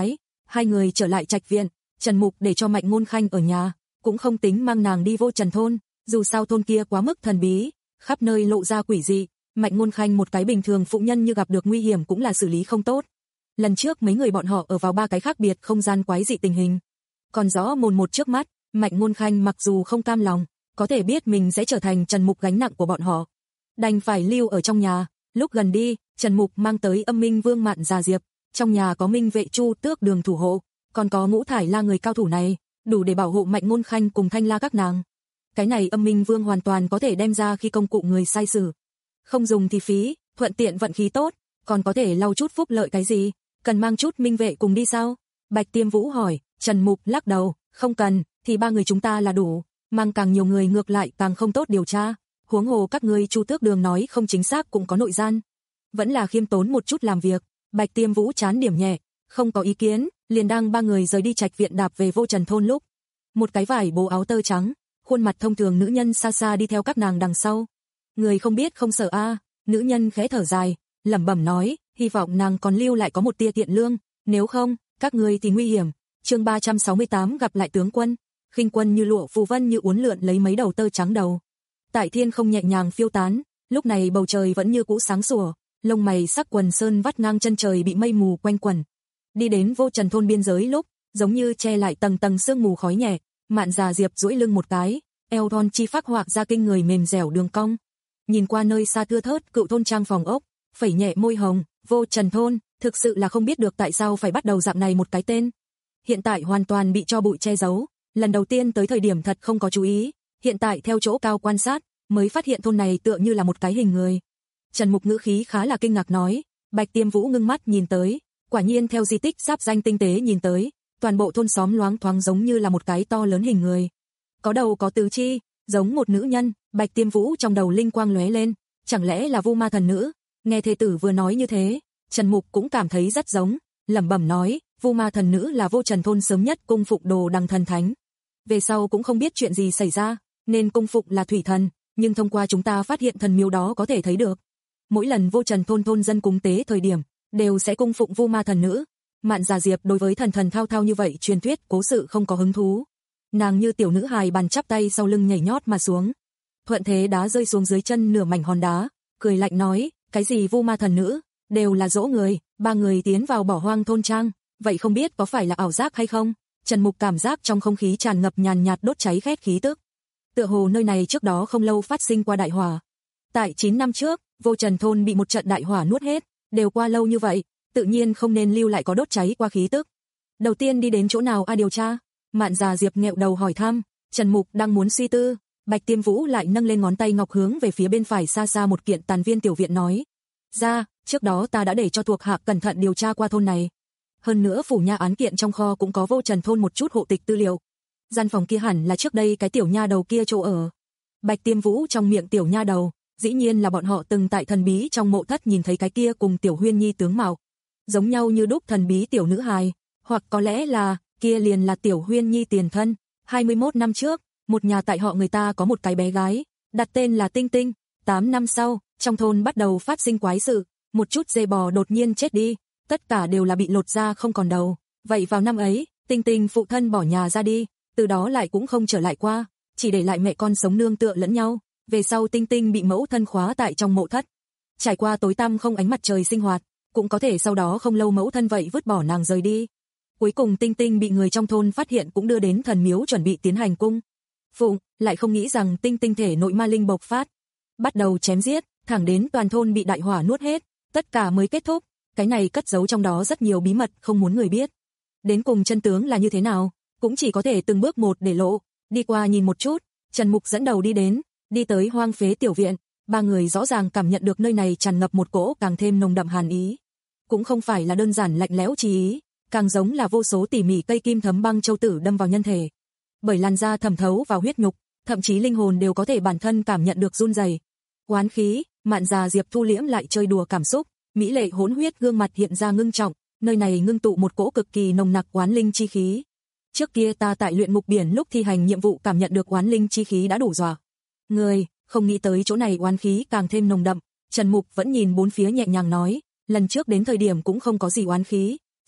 Hai người trở lại trạch viện, Trần Mục để cho Mạnh Ngôn Khanh ở nhà, cũng không tính mang nàng đi Vô Trần thôn, dù sao thôn kia quá mức thần bí, khắp nơi lộ ra quỷ dị, Mạnh Ngôn Khanh một cái bình thường phụ nhân như gặp được nguy hiểm cũng là xử lý không tốt. Lần trước mấy người bọn họ ở vào ba cái khác biệt không gian quái dị tình hình, còn rõ mồn một trước mắt, Mạnh Ngôn Khanh mặc dù không cam lòng, có thể biết mình sẽ trở thành Trần Mục gánh nặng của bọn họ, đành phải lưu ở trong nhà. Lúc gần đi, Trần Mục mang tới Âm Minh Vương Mạn Già Diệp, trong nhà có Minh Vệ Chu Tước Đường thủ hộ, còn có Ngũ Thải La người cao thủ này, đủ để bảo hộ Mạnh Ngôn Khanh cùng Thanh La các nàng. Cái này Âm Minh Vương hoàn toàn có thể đem ra khi công cụ người sai sử, không dùng thì phí, thuận tiện vận khí tốt, còn có thể lau chút phúc lợi cái gì, cần mang chút minh vệ cùng đi sao? Bạch Tiêm Vũ hỏi. Trần Mục lắc đầu, không cần, thì ba người chúng ta là đủ, mang càng nhiều người ngược lại càng không tốt điều tra, huống hồ các ngươi Chu Tước Đường nói không chính xác cũng có nội gian, vẫn là khiêm tốn một chút làm việc. Bạch Tiêm Vũ chán điểm nhẹ, không có ý kiến, liền đang ba người rời đi trạch viện đạp về Vô Trần thôn lúc, một cái vải bố áo tơ trắng, khuôn mặt thông thường nữ nhân xa xa đi theo các nàng đằng sau. Người không biết không sợ a, à, nữ nhân khẽ thở dài, lẩm bẩm nói, hy vọng nàng còn lưu lại có một tia thiện lương, nếu không, các ngươi thì nguy hiểm. Chương ba trăm sáu mươi tám gặp lại tướng quân. Khinh quân như lụa phù vân như uốn lượn lấy mấy đầu tơ trắng đầu, tại thiên không nhẹ nhàng phiêu tán, lúc này bầu trời vẫn như cũ sáng sủa, lông mày sắc quần sơn vắt ngang chân trời bị mây mù quanh quẩn. Đi đến Vô Trần thôn biên giới lúc, giống như che lại tầng tầng sương mù khói nhẹ, Mạn Già Diệp duỗi lưng một cái, eo thon chi phác họa ra kinh người mềm dẻo đường cong. Nhìn qua nơi xa thưa thớt cựu thôn trang phòng ốc, phẩy nhẹ môi hồng, Vô Trần thôn, thực sự là không biết được tại sao phải bắt đầu dạng này một cái tên. Hiện tại hoàn toàn bị cho bụi che giấu, lần đầu tiên tới thời điểm thật không có chú ý, hiện tại theo chỗ cao quan sát, mới phát hiện thôn này tựa như là một cái hình người. Trần Mục ngữ khí khá là kinh ngạc nói. Bạch Tiêm Vũ ngưng mắt nhìn tới, quả nhiên theo di tích giáp danh tinh tế nhìn tới, toàn bộ thôn xóm loáng thoáng giống như là một cái to lớn hình người, có đầu có tứ chi, giống một nữ nhân. Bạch Tiêm Vũ trong đầu linh quang lóe lên, chẳng lẽ là Vu Ma thần nữ? Nghe thê tử vừa nói như thế, Trần Mục cũng cảm thấy rất giống, lẩm bẩm nói, Vu Ma thần nữ là Vô Trần thôn sớm nhất cung phụng đồ đằng thần thánh. Về sau cũng không biết chuyện gì xảy ra, nên cung phụng là thủy thần, nhưng thông qua chúng ta phát hiện thần miếu đó có thể thấy được, mỗi lần Vô Trần thôn thôn dân cúng tế thời điểm, đều sẽ cung phụng Vu Ma thần nữ. Mạn Già Diệp đối với thần thần thao thao như vậy truyền thuyết cố sự không có hứng thú. Nàng như tiểu nữ hài bàn chắp tay sau lưng nhảy nhót mà xuống, thuận thế đá rơi xuống dưới chân nửa mảnh hòn đá, cười lạnh nói, cái gì Vu Ma thần nữ, đều là dỗ người. Ba người tiến vào bỏ hoang thôn trang, vậy không biết có phải là ảo giác hay không? Trần Mục cảm giác trong không khí tràn ngập nhàn nhạt đốt cháy khét khí tức, tựa hồ nơi này trước đó không lâu phát sinh qua đại hỏa. Tại chín năm trước, Vô Trần thôn bị một trận đại hỏa nuốt hết, đều qua lâu như vậy, tự nhiên không nên lưu lại có đốt cháy qua khí tức. Đầu tiên đi đến chỗ nào a điều tra? Mạn Già Diệp nghẹo đầu hỏi thăm. Trần Mục đang muốn suy tư, Bạch Tiêm Vũ lại nâng lên ngón tay ngọc hướng về phía bên phải xa xa một kiện tàn viên tiểu viện nói, ra, trước đó ta đã để cho thuộc hạ cẩn thận điều tra qua thôn này. Hơn nữa phủ nha án kiện trong kho cũng có Vô Trần thôn một chút hộ tịch tư liệu. Gian phòng kia hẳn là trước đây cái tiểu nha đầu kia chỗ ở. Bạch Tiêm Vũ trong miệng tiểu nha đầu, dĩ nhiên là bọn họ từng tại thần bí trong mộ thất nhìn thấy cái kia cùng Tiểu Huyên Nhi tướng mạo giống nhau như đúc thần bí tiểu nữ hài, hoặc có lẽ là kia liền là Tiểu Huyên Nhi tiền thân. hai mươi mốt năm trước, một nhà tại họ người ta có một cái bé gái, đặt tên là Tinh Tinh. tám năm sau, trong thôn bắt đầu phát sinh quái sự, một chút dê bò đột nhiên chết đi, tất cả đều là bị lột da không còn đầu. Vậy vào năm ấy, Tinh Tinh phụ thân bỏ nhà ra đi, từ đó lại cũng không trở lại qua, chỉ để lại mẹ con sống nương tựa lẫn nhau. Về sau Tinh Tinh bị mẫu thân khóa tại trong mộ thất, trải qua tối tăm không ánh mặt trời sinh hoạt, cũng có thể sau đó không lâu mẫu thân vậy vứt bỏ nàng rời đi. Cuối cùng Tinh Tinh bị người trong thôn phát hiện cũng đưa đến thần miếu chuẩn bị tiến hành cung phụng, lại không nghĩ rằng Tinh Tinh thể nội ma linh bộc phát, bắt đầu chém giết, thẳng đến toàn thôn bị đại hỏa nuốt hết, tất cả mới kết thúc. Cái này cất giấu trong đó rất nhiều bí mật không muốn người biết. Đến cùng chân tướng là như thế nào, cũng chỉ có thể từng bước một để lộ. Đi qua nhìn một chút, Trần Mục dẫn đầu đi đến, đi tới hoang phế tiểu viện, ba người rõ ràng cảm nhận được nơi này tràn ngập một cỗ càng thêm nồng đậm hàn ý. Cũng không phải là đơn giản lạnh lẽo chi ý, càng giống là vô số tỉ mỉ cây kim thấm băng châu tử đâm vào nhân thể. Bởi làn da thẩm thấu vào huyết nhục, thậm chí linh hồn đều có thể bản thân cảm nhận được run rẩy. Oán khí, Mạn Già Diệp thu liễm lại chơi đùa cảm xúc, mỹ lệ hỗn huyết gương mặt hiện ra ngưng trọng, nơi này ngưng tụ một cỗ cực kỳ nồng nặc oán linh chi khí. Trước kia ta tại luyện mục biển lúc thi hành nhiệm vụ cảm nhận được oán linh chi khí đã đủ dọa người, không nghĩ tới chỗ này oán khí càng thêm nồng đậm. Trần Mục vẫn nhìn bốn phía nhẹ nhàng nói, lần trước đến thời điểm cũng không có gì oán khí,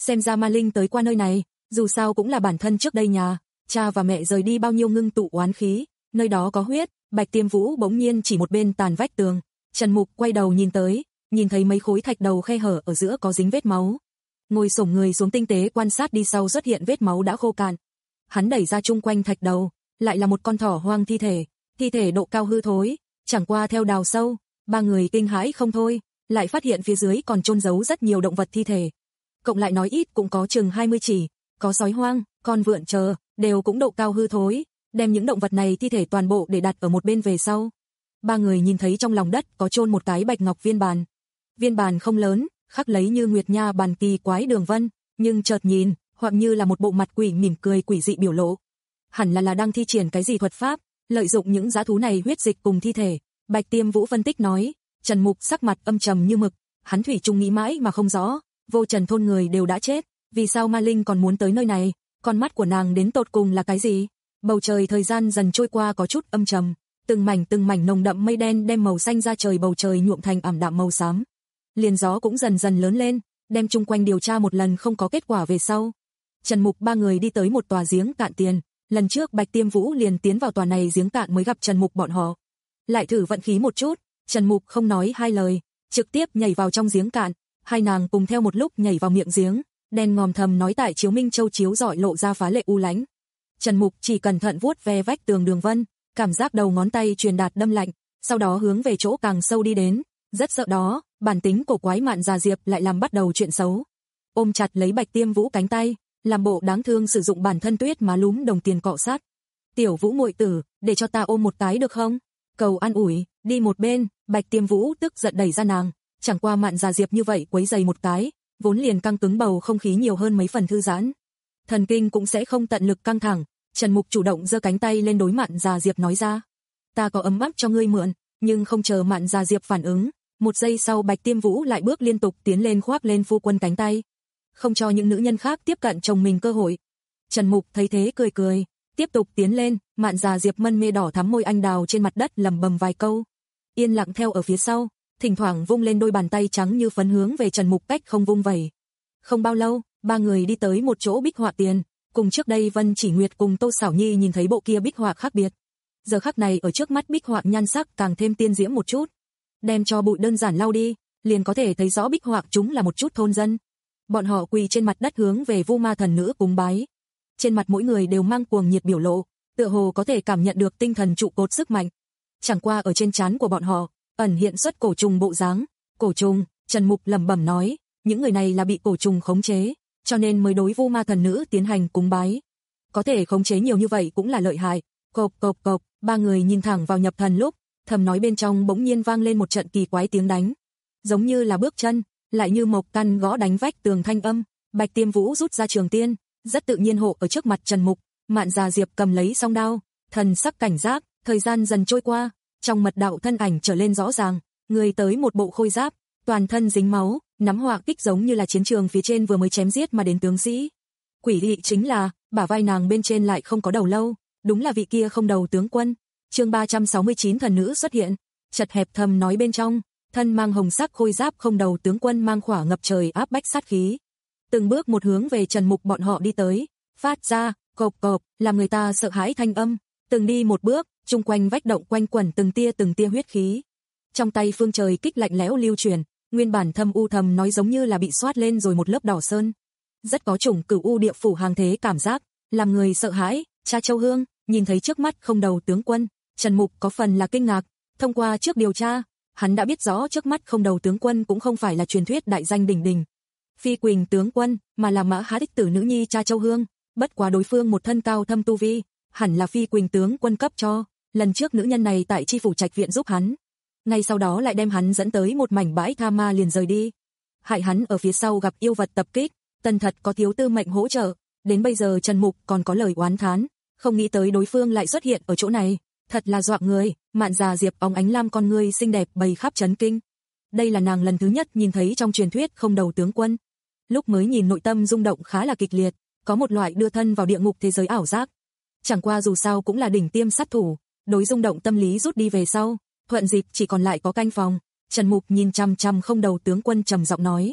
xem ra Ma Linh tới qua nơi này, dù sao cũng là bản thân trước đây nhà, cha và mẹ rời đi bao nhiêu ngưng tụ oán khí, nơi đó có huyết. Bạch Tiêm Vũ bỗng nhiên chỉ một bên tàn vách tường, Trần Mục quay đầu nhìn tới, nhìn thấy mấy khối thạch đầu khe hở ở giữa có dính vết máu. Ngồi xổm người xuống tinh tế quan sát đi, sau xuất hiện vết máu đã khô cạn. Hắn đẩy ra chung quanh thạch đầu, lại là một con thỏ hoang thi thể, thi thể độ cao hư thối, chẳng qua theo đào sâu, ba người kinh hãi không thôi, lại phát hiện phía dưới còn chôn giấu rất nhiều động vật thi thể. Cộng lại nói ít cũng có chừng hai mươi chỉ, có sói hoang, con vượn chờ, đều cũng độ cao hư thối, đem những động vật này thi thể toàn bộ để đặt ở một bên về sau. Ba người nhìn thấy trong lòng đất có chôn một cái bạch ngọc viên bàn. Viên bàn không lớn, khắc lấy như nguyệt nha bàn kỳ quái đường vân, nhưng chợt nhìn, hoặc như là một bộ mặt quỷ mỉm cười quỷ dị biểu lộ. Hẳn là là đang thi triển cái gì thuật pháp, lợi dụng những dã thú này huyết dịch cùng thi thể. Bạch Tiêm Vũ phân tích nói. Trần Mục sắc mặt âm trầm như mực, hắn thủy chung nghĩ mãi mà không rõ, vô trần thôn người đều đã chết, vì sao Ma Linh còn muốn tới nơi này, con mắt của nàng đến tột cùng là cái gì? Bầu trời thời gian dần trôi qua có chút âm trầm, từng mảnh từng mảnh nồng đậm mây đen đem màu xanh ra trời bầu trời nhuộm thành ảm đạm màu xám. Liền gió cũng dần dần lớn lên, đem chung quanh điều tra một lần không có kết quả về sau. Trần Mục ba người đi tới một tòa giếng cạn tiền, lần trước Bạch Tiêm Vũ liền tiến vào tòa này giếng cạn mới gặp Trần Mục bọn họ. Lại thử vận khí một chút, Trần Mục không nói hai lời, trực tiếp nhảy vào trong giếng cạn, hai nàng cùng theo một lúc nhảy vào miệng giếng, đen ngòm thầm nói tại chiếu minh châu chiếu rọi lộ ra phá lệ u lãnh. Trần Mục chỉ cẩn thận vuốt ve vách tường đường vân, cảm giác đầu ngón tay truyền đạt đâm lạnh, sau đó hướng về chỗ càng sâu đi đến, rất sợ đó, bản tính cổ quái Mạn Già Diệp lại làm bắt đầu chuyện xấu. Ôm chặt lấy Bạch Tiêm Vũ cánh tay, làm bộ đáng thương sử dụng bản thân tuyết má lúm đồng tiền cọ sát. "Tiểu Vũ muội tử, để cho ta ôm một cái được không?" Cầu an ủi, đi một bên. Bạch Tiêm Vũ tức giận đẩy ra nàng, chẳng qua Mạn Già Diệp như vậy quấy giày một cái, vốn liền căng cứng bầu không khí nhiều hơn mấy phần thư giãn. Thần kinh cũng sẽ không tận lực căng thẳng, Trần Mục chủ động giơ cánh tay lên đối Mạn Già Diệp nói ra, "Ta có ấm áp cho ngươi mượn." Nhưng không chờ Mạn Già Diệp phản ứng, một giây sau Bạch Tiêm Vũ lại bước liên tục tiến lên khoác lên phu quân cánh tay, không cho những nữ nhân khác tiếp cận chồng mình cơ hội. Trần Mục thấy thế cười cười, tiếp tục tiến lên. Mạn Già Diệp mân mê đỏ thắm môi anh đào trên mặt đất lẩm bẩm vài câu, yên lặng theo ở phía sau, thỉnh thoảng vung lên đôi bàn tay trắng như phấn hướng về Trần Mục cách không vung vẩy. Không bao lâu, ba người đi tới một chỗ bích họa tiền, cùng trước đây Vân Chỉ Nguyệt cùng Tô Sảo Nhi nhìn thấy bộ kia bích họa khác biệt. Giờ khắc này ở trước mắt bích họa nhan sắc càng thêm tiên diễm một chút. Đem cho bụi đơn giản lau đi, liền có thể thấy rõ bích họa chúng là một chút thôn dân. Bọn họ quỳ trên mặt đất hướng về Vu Ma thần nữ cúng bái. Trên mặt mỗi người đều mang cuồng nhiệt biểu lộ, tựa hồ có thể cảm nhận được tinh thần trụ cột sức mạnh. Chẳng qua ở trên trán của bọn họ ẩn hiện xuất cổ trùng bộ dáng. Cổ trùng, Trần Mục lẩm bẩm nói, những người này là bị cổ trùng khống chế, cho nên mới đối Vu Ma thần nữ tiến hành cúng bái. Có thể khống chế nhiều như vậy cũng là lợi hại. Cộp cộp cộp, ba người nhìn thẳng vào nhập thần lúc, thầm nói bên trong bỗng nhiên vang lên một trận kỳ quái tiếng đánh, giống như là bước chân, lại như mộc căn gõ đánh vách tường thanh âm. Bạch Tiêm Vũ rút ra trường tiên, rất tự nhiên hộ ở trước mặt Trần Mục. Mạn Già Diệp cầm lấy song đao, thần sắc cảnh giác. Thời gian dần trôi qua, trong mật đạo thân ảnh trở lên rõ ràng, người tới một bộ khôi giáp, toàn thân dính máu, nắm họa kích giống như là chiến trường phía trên vừa mới chém giết mà đến tướng sĩ. Quỷ dị chính là, bả vai nàng bên trên lại không có đầu lâu, đúng là vị kia không đầu tướng quân. Chương ba trăm sáu mươi chín thần nữ xuất hiện, chật hẹp thầm nói bên trong, thân mang hồng sắc khôi giáp không đầu tướng quân mang khỏa ngập trời áp bách sát khí, từng bước một hướng về Trần Mục bọn họ đi tới, phát ra cộp cộp, làm người ta sợ hãi thanh âm. Từng đi một bước, chung quanh vách động quanh quẩn từng tia từng tia huyết khí. Trong tay phương trời kích lạnh lẽo lưu truyền, nguyên bản thâm u thầm nói giống như là bị xoát lên rồi một lớp đỏ sơn. Rất có chủng cửu u địa phủ hàng thế cảm giác, làm người sợ hãi. Cha Châu Hương, nhìn thấy trước mắt không đầu tướng quân, Trần Mục có phần là kinh ngạc, thông qua trước điều tra, hắn đã biết rõ trước mắt không đầu tướng quân cũng không phải là truyền thuyết đại danh đỉnh đỉnh Phi Quỳnh tướng quân, mà là Mã Há Đích tử nữ nhi Cha Châu Hương, bất quá đối phương một thân cao thâm tu vi, hẳn là Phi Quỳnh tướng quân cấp cho, lần trước nữ nhân này tại chi phủ trạch viện giúp hắn, ngay sau đó lại đem hắn dẫn tới một mảnh bãi tha ma liền rời đi, hại hắn ở phía sau gặp yêu vật tập kích, tần thật có thiếu tư mệnh hỗ trợ, đến bây giờ Trần Mục còn có lời oán thán, không nghĩ tới đối phương lại xuất hiện ở chỗ này, thật là dọa người. Mạn Già Diệp óng ánh lam con ngươi xinh đẹp bày khắp chấn kinh, đây là nàng lần thứ nhất nhìn thấy trong truyền thuyết không đầu tướng quân, lúc mới nhìn nội tâm rung động khá là kịch liệt, có một loại đưa thân vào địa ngục thế giới ảo giác. Chẳng qua dù sao cũng là đỉnh tiêm sát thủ, đối rung động tâm lý rút đi về sau, thuận dịp chỉ còn lại có canh phòng. Trần Mục nhìn chằm chằm không đầu tướng quân trầm giọng nói,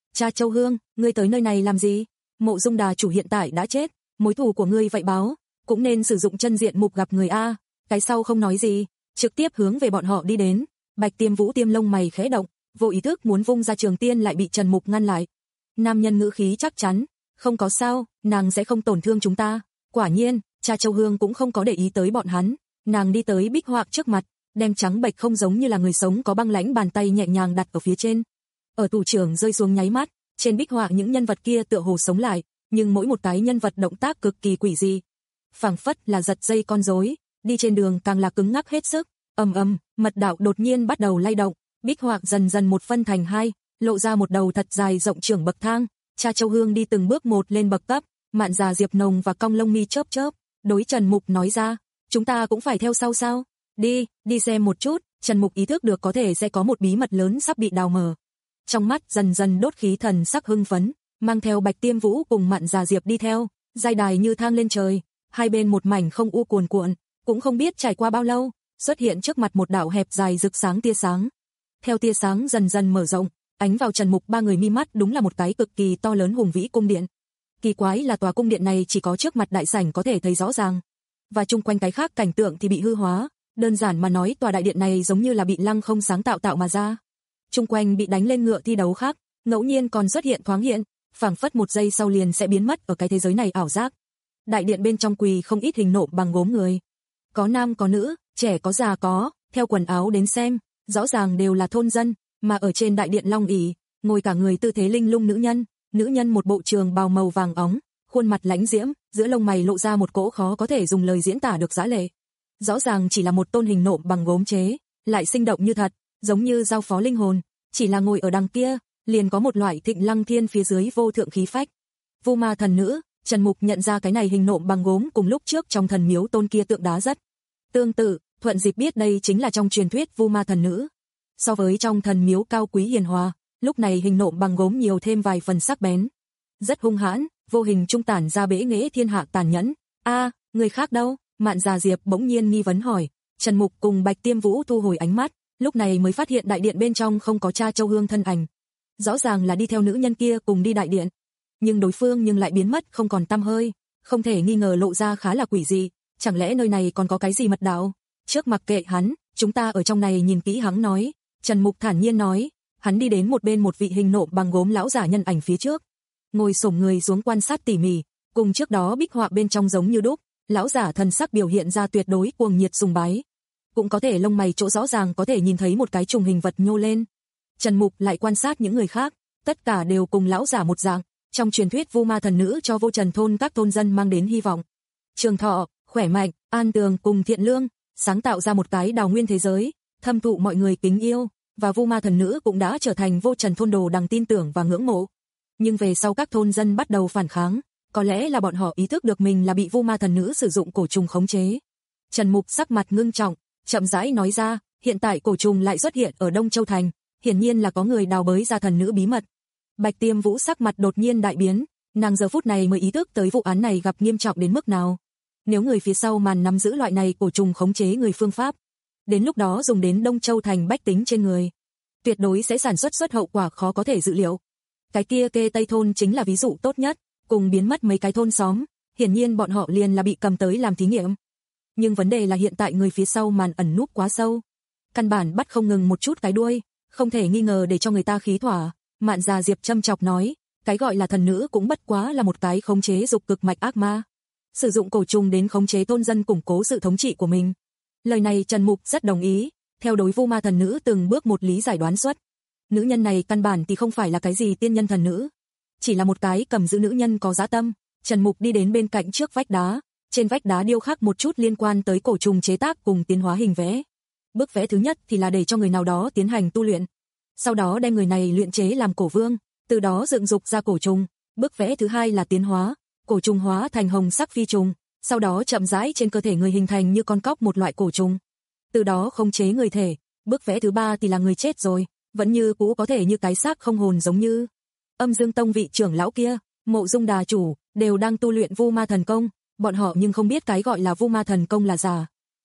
Cha Châu Hương, ngươi tới nơi này làm gì? Mộ Dung Đà chủ hiện tại đã chết, mối thù của ngươi vậy báo, cũng nên sử dụng chân diện mục gặp người a. Cái sau không nói gì, trực tiếp hướng về bọn họ đi đến. Bạch Tiêm Vũ tiêm lông mày khẽ động, vô ý thức muốn vung ra trường tiên lại bị Trần Mục ngăn lại. Nam nhân ngữ khí chắc chắn, không có sao, nàng sẽ không tổn thương chúng ta. Quả nhiên, cha Châu Hương cũng không có để ý tới bọn hắn, nàng đi tới Bích Họa trước mặt, đem trắng bệch không giống như là người sống có băng lãnh bàn tay nhẹ nhàng đặt ở phía trên. Ở tủ trưởng rơi xuống nháy mắt, trên bích họa những nhân vật kia tựa hồ sống lại, nhưng mỗi một cái nhân vật động tác cực kỳ quỷ dị, phảng phất là giật dây con rối, đi trên đường càng là cứng ngắc hết sức. Ầm ầm, mật đạo đột nhiên bắt đầu lay động, bích họa dần dần một phân thành hai, lộ ra một đầu thật dài rộng trưởng bậc thang. Cha Châu Hương đi từng bước một lên bậc cấp, Mạn Già Diệp Nồng và cong lông mi chớp chớp, đối Trần Mục nói ra, chúng ta cũng phải theo sau sao? Đi, đi xem một chút. Trần Mục ý thức được có thể sẽ có một bí mật lớn sắp bị đào mở. Trong mắt dần dần đốt khí thần sắc hưng phấn, mang theo Bạch Tiêm Vũ cùng Mạn Già Diệp đi theo, giai đài như thang lên trời, hai bên một mảnh không u cuồn cuộn, cũng không biết trải qua bao lâu, xuất hiện trước mặt một đạo hẹp dài rực sáng tia sáng. Theo tia sáng dần dần mở rộng, ánh vào Trần Mục ba người mi mắt đúng là một cái cực kỳ to lớn hùng vĩ cung điện. Kỳ quái là tòa cung điện này chỉ có trước mặt đại sảnh có thể thấy rõ ràng, và chung quanh cái khác cảnh tượng thì bị hư hóa. Đơn giản mà nói, tòa đại điện này giống như là bị lăng không sáng tạo tạo mà ra. Chung quanh bị đánh lên ngựa thi đấu khác, ngẫu nhiên còn xuất hiện thoáng hiện, phảng phất một giây sau liền sẽ biến mất ở cái thế giới này ảo giác. Đại điện bên trong quỳ không ít hình nộm bằng gốm người, có nam có nữ, trẻ có già có, theo quần áo đến xem, rõ ràng đều là thôn dân, mà ở trên đại điện long ỷ ngồi cả người tư thế linh lung nữ nhân, nữ nhân một bộ trường bào màu vàng óng, khuôn mặt lãnh diễm, giữa lông mày lộ ra một cỗ khó có thể dùng lời diễn tả được dã lệ. Rõ ràng chỉ là một tôn hình nộm bằng gốm chế, lại sinh động như thật, giống như giao phó linh hồn, chỉ là ngồi ở đằng kia, liền có một loại thịnh lăng thiên phía dưới vô thượng khí phách. Vu Ma thần nữ, Trần Mục nhận ra cái này hình nộm bằng gốm cùng lúc trước trong thần miếu tôn kia tượng đá rất tương tự, thuận dịp biết đây chính là trong truyền thuyết Vu Ma thần nữ. So với trong thần miếu cao quý hiền hòa, lúc này hình nộm bằng gốm nhiều thêm vài phần sắc bén, rất hung hãn, vô hình trung tản ra bẽ nghễ thiên hạ tàn nhẫn. A, người khác đâu? Mạn Già Diệp bỗng nhiên nghi vấn hỏi. Trần Mục cùng Bạch Tiêm Vũ thu hồi ánh mắt, lúc này mới phát hiện đại điện bên trong không có cha Châu Hương thân ảnh. Rõ ràng là đi theo nữ nhân kia cùng đi đại điện, nhưng đối phương nhưng lại biến mất không còn tăm hơi, không thể nghi ngờ lộ ra khá là quỷ dị. Chẳng lẽ nơi này còn có cái gì mật đạo? Trước mặc kệ hắn, chúng ta ở trong này nhìn kỹ hắn nói. Trần Mục thản nhiên nói. Hắn đi đến một bên một vị hình nộm bằng gốm lão giả nhân ảnh phía trước, ngồi xổm người xuống quan sát tỉ mỉ, cùng trước đó bích họa bên trong giống như đúc. Lão giả thần sắc biểu hiện ra tuyệt đối cuồng nhiệt sùng bái, cũng có thể lông mày chỗ rõ ràng có thể nhìn thấy một cái trùng hình vật nhô lên. Trần Mục lại quan sát những người khác, tất cả đều cùng lão giả một dạng, trong truyền thuyết Vu Ma thần nữ cho Vô Trần thôn các thôn dân mang đến hy vọng, trường thọ, khỏe mạnh, an tường cùng thiện lương, sáng tạo ra một cái đào nguyên thế giới, thâm thụ mọi người kính yêu, và Vu Ma thần nữ cũng đã trở thành Vô Trần thôn đồ đằng tin tưởng và ngưỡng mộ. Nhưng về sau các thôn dân bắt đầu phản kháng, có lẽ là bọn họ ý thức được mình là bị Vu Ma thần nữ sử dụng cổ trùng khống chế. Trần Mục sắc mặt ngưng trọng, chậm rãi nói ra, hiện tại cổ trùng lại xuất hiện ở Đông Châu thành, hiển nhiên là có người đào bới ra thần nữ bí mật. Bạch Tiêm Vũ sắc mặt đột nhiên đại biến, nàng giờ phút này mới ý thức tới vụ án này gặp nghiêm trọng đến mức nào. Nếu người phía sau màn nắm giữ loại này cổ trùng khống chế người phương pháp, đến lúc đó dùng đến Đông Châu thành bách tính trên người, tuyệt đối sẽ sản xuất xuất hậu quả khó có thể dự liệu. Cái kia Kê Tây thôn chính là ví dụ tốt nhất, cùng biến mất mấy cái thôn xóm, hiển nhiên bọn họ liền là bị cầm tới làm thí nghiệm. Nhưng vấn đề là hiện tại người phía sau màn ẩn núp quá sâu, căn bản bắt không ngừng một chút cái đuôi, không thể nghi ngờ để cho người ta khí thỏa. Mạn Già Diệp châm chọc nói, cái gọi là thần nữ cũng bất quá là một cái khống chế dục cực mạch ác ma, sử dụng cổ trùng đến khống chế thôn dân củng cố sự thống trị của mình. Lời này Trần Mục rất đồng ý, theo đối Vu Ma thần nữ từng bước một lý giải đoán xuất. Nữ nhân này căn bản thì không phải là cái gì tiên nhân thần nữ, chỉ là một cái cầm giữ nữ nhân có dã tâm. Trần Mục đi đến bên cạnh trước vách đá, trên vách đá điêu khắc một chút liên quan tới cổ trùng chế tác cùng tiến hóa hình vẽ. Bức vẽ thứ nhất thì là để cho người nào đó tiến hành tu luyện, sau đó đem người này luyện chế làm cổ vương, từ đó dựng dục ra cổ trùng. Bức vẽ thứ hai là tiến hóa, cổ trùng hóa thành hồng sắc phi trùng, sau đó chậm rãi trên cơ thể người hình thành như con cóc một loại cổ trùng, từ đó khống chế người thể. Bức vẽ thứ ba thì là người chết rồi, vẫn như cũ có thể như cái xác không hồn, giống như Âm Dương Tông vị trưởng lão kia, Mộ Dung Đà chủ, đều đang tu luyện Vu Ma thần công, bọn họ nhưng không biết cái gọi là Vu Ma thần công là giả.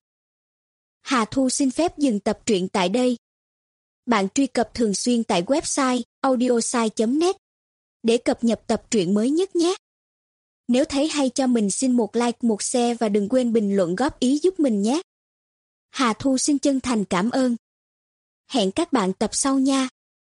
Hà Thu xin phép dừng tập truyện tại đây. Bạn truy cập thường xuyên tại website audiosai chấm net để cập nhật tập truyện mới nhất nhé. Nếu thấy hay cho mình xin một like, một share và đừng quên bình luận góp ý giúp mình nhé. Hà Thu xin chân thành cảm ơn. Hẹn các bạn tập sau nha.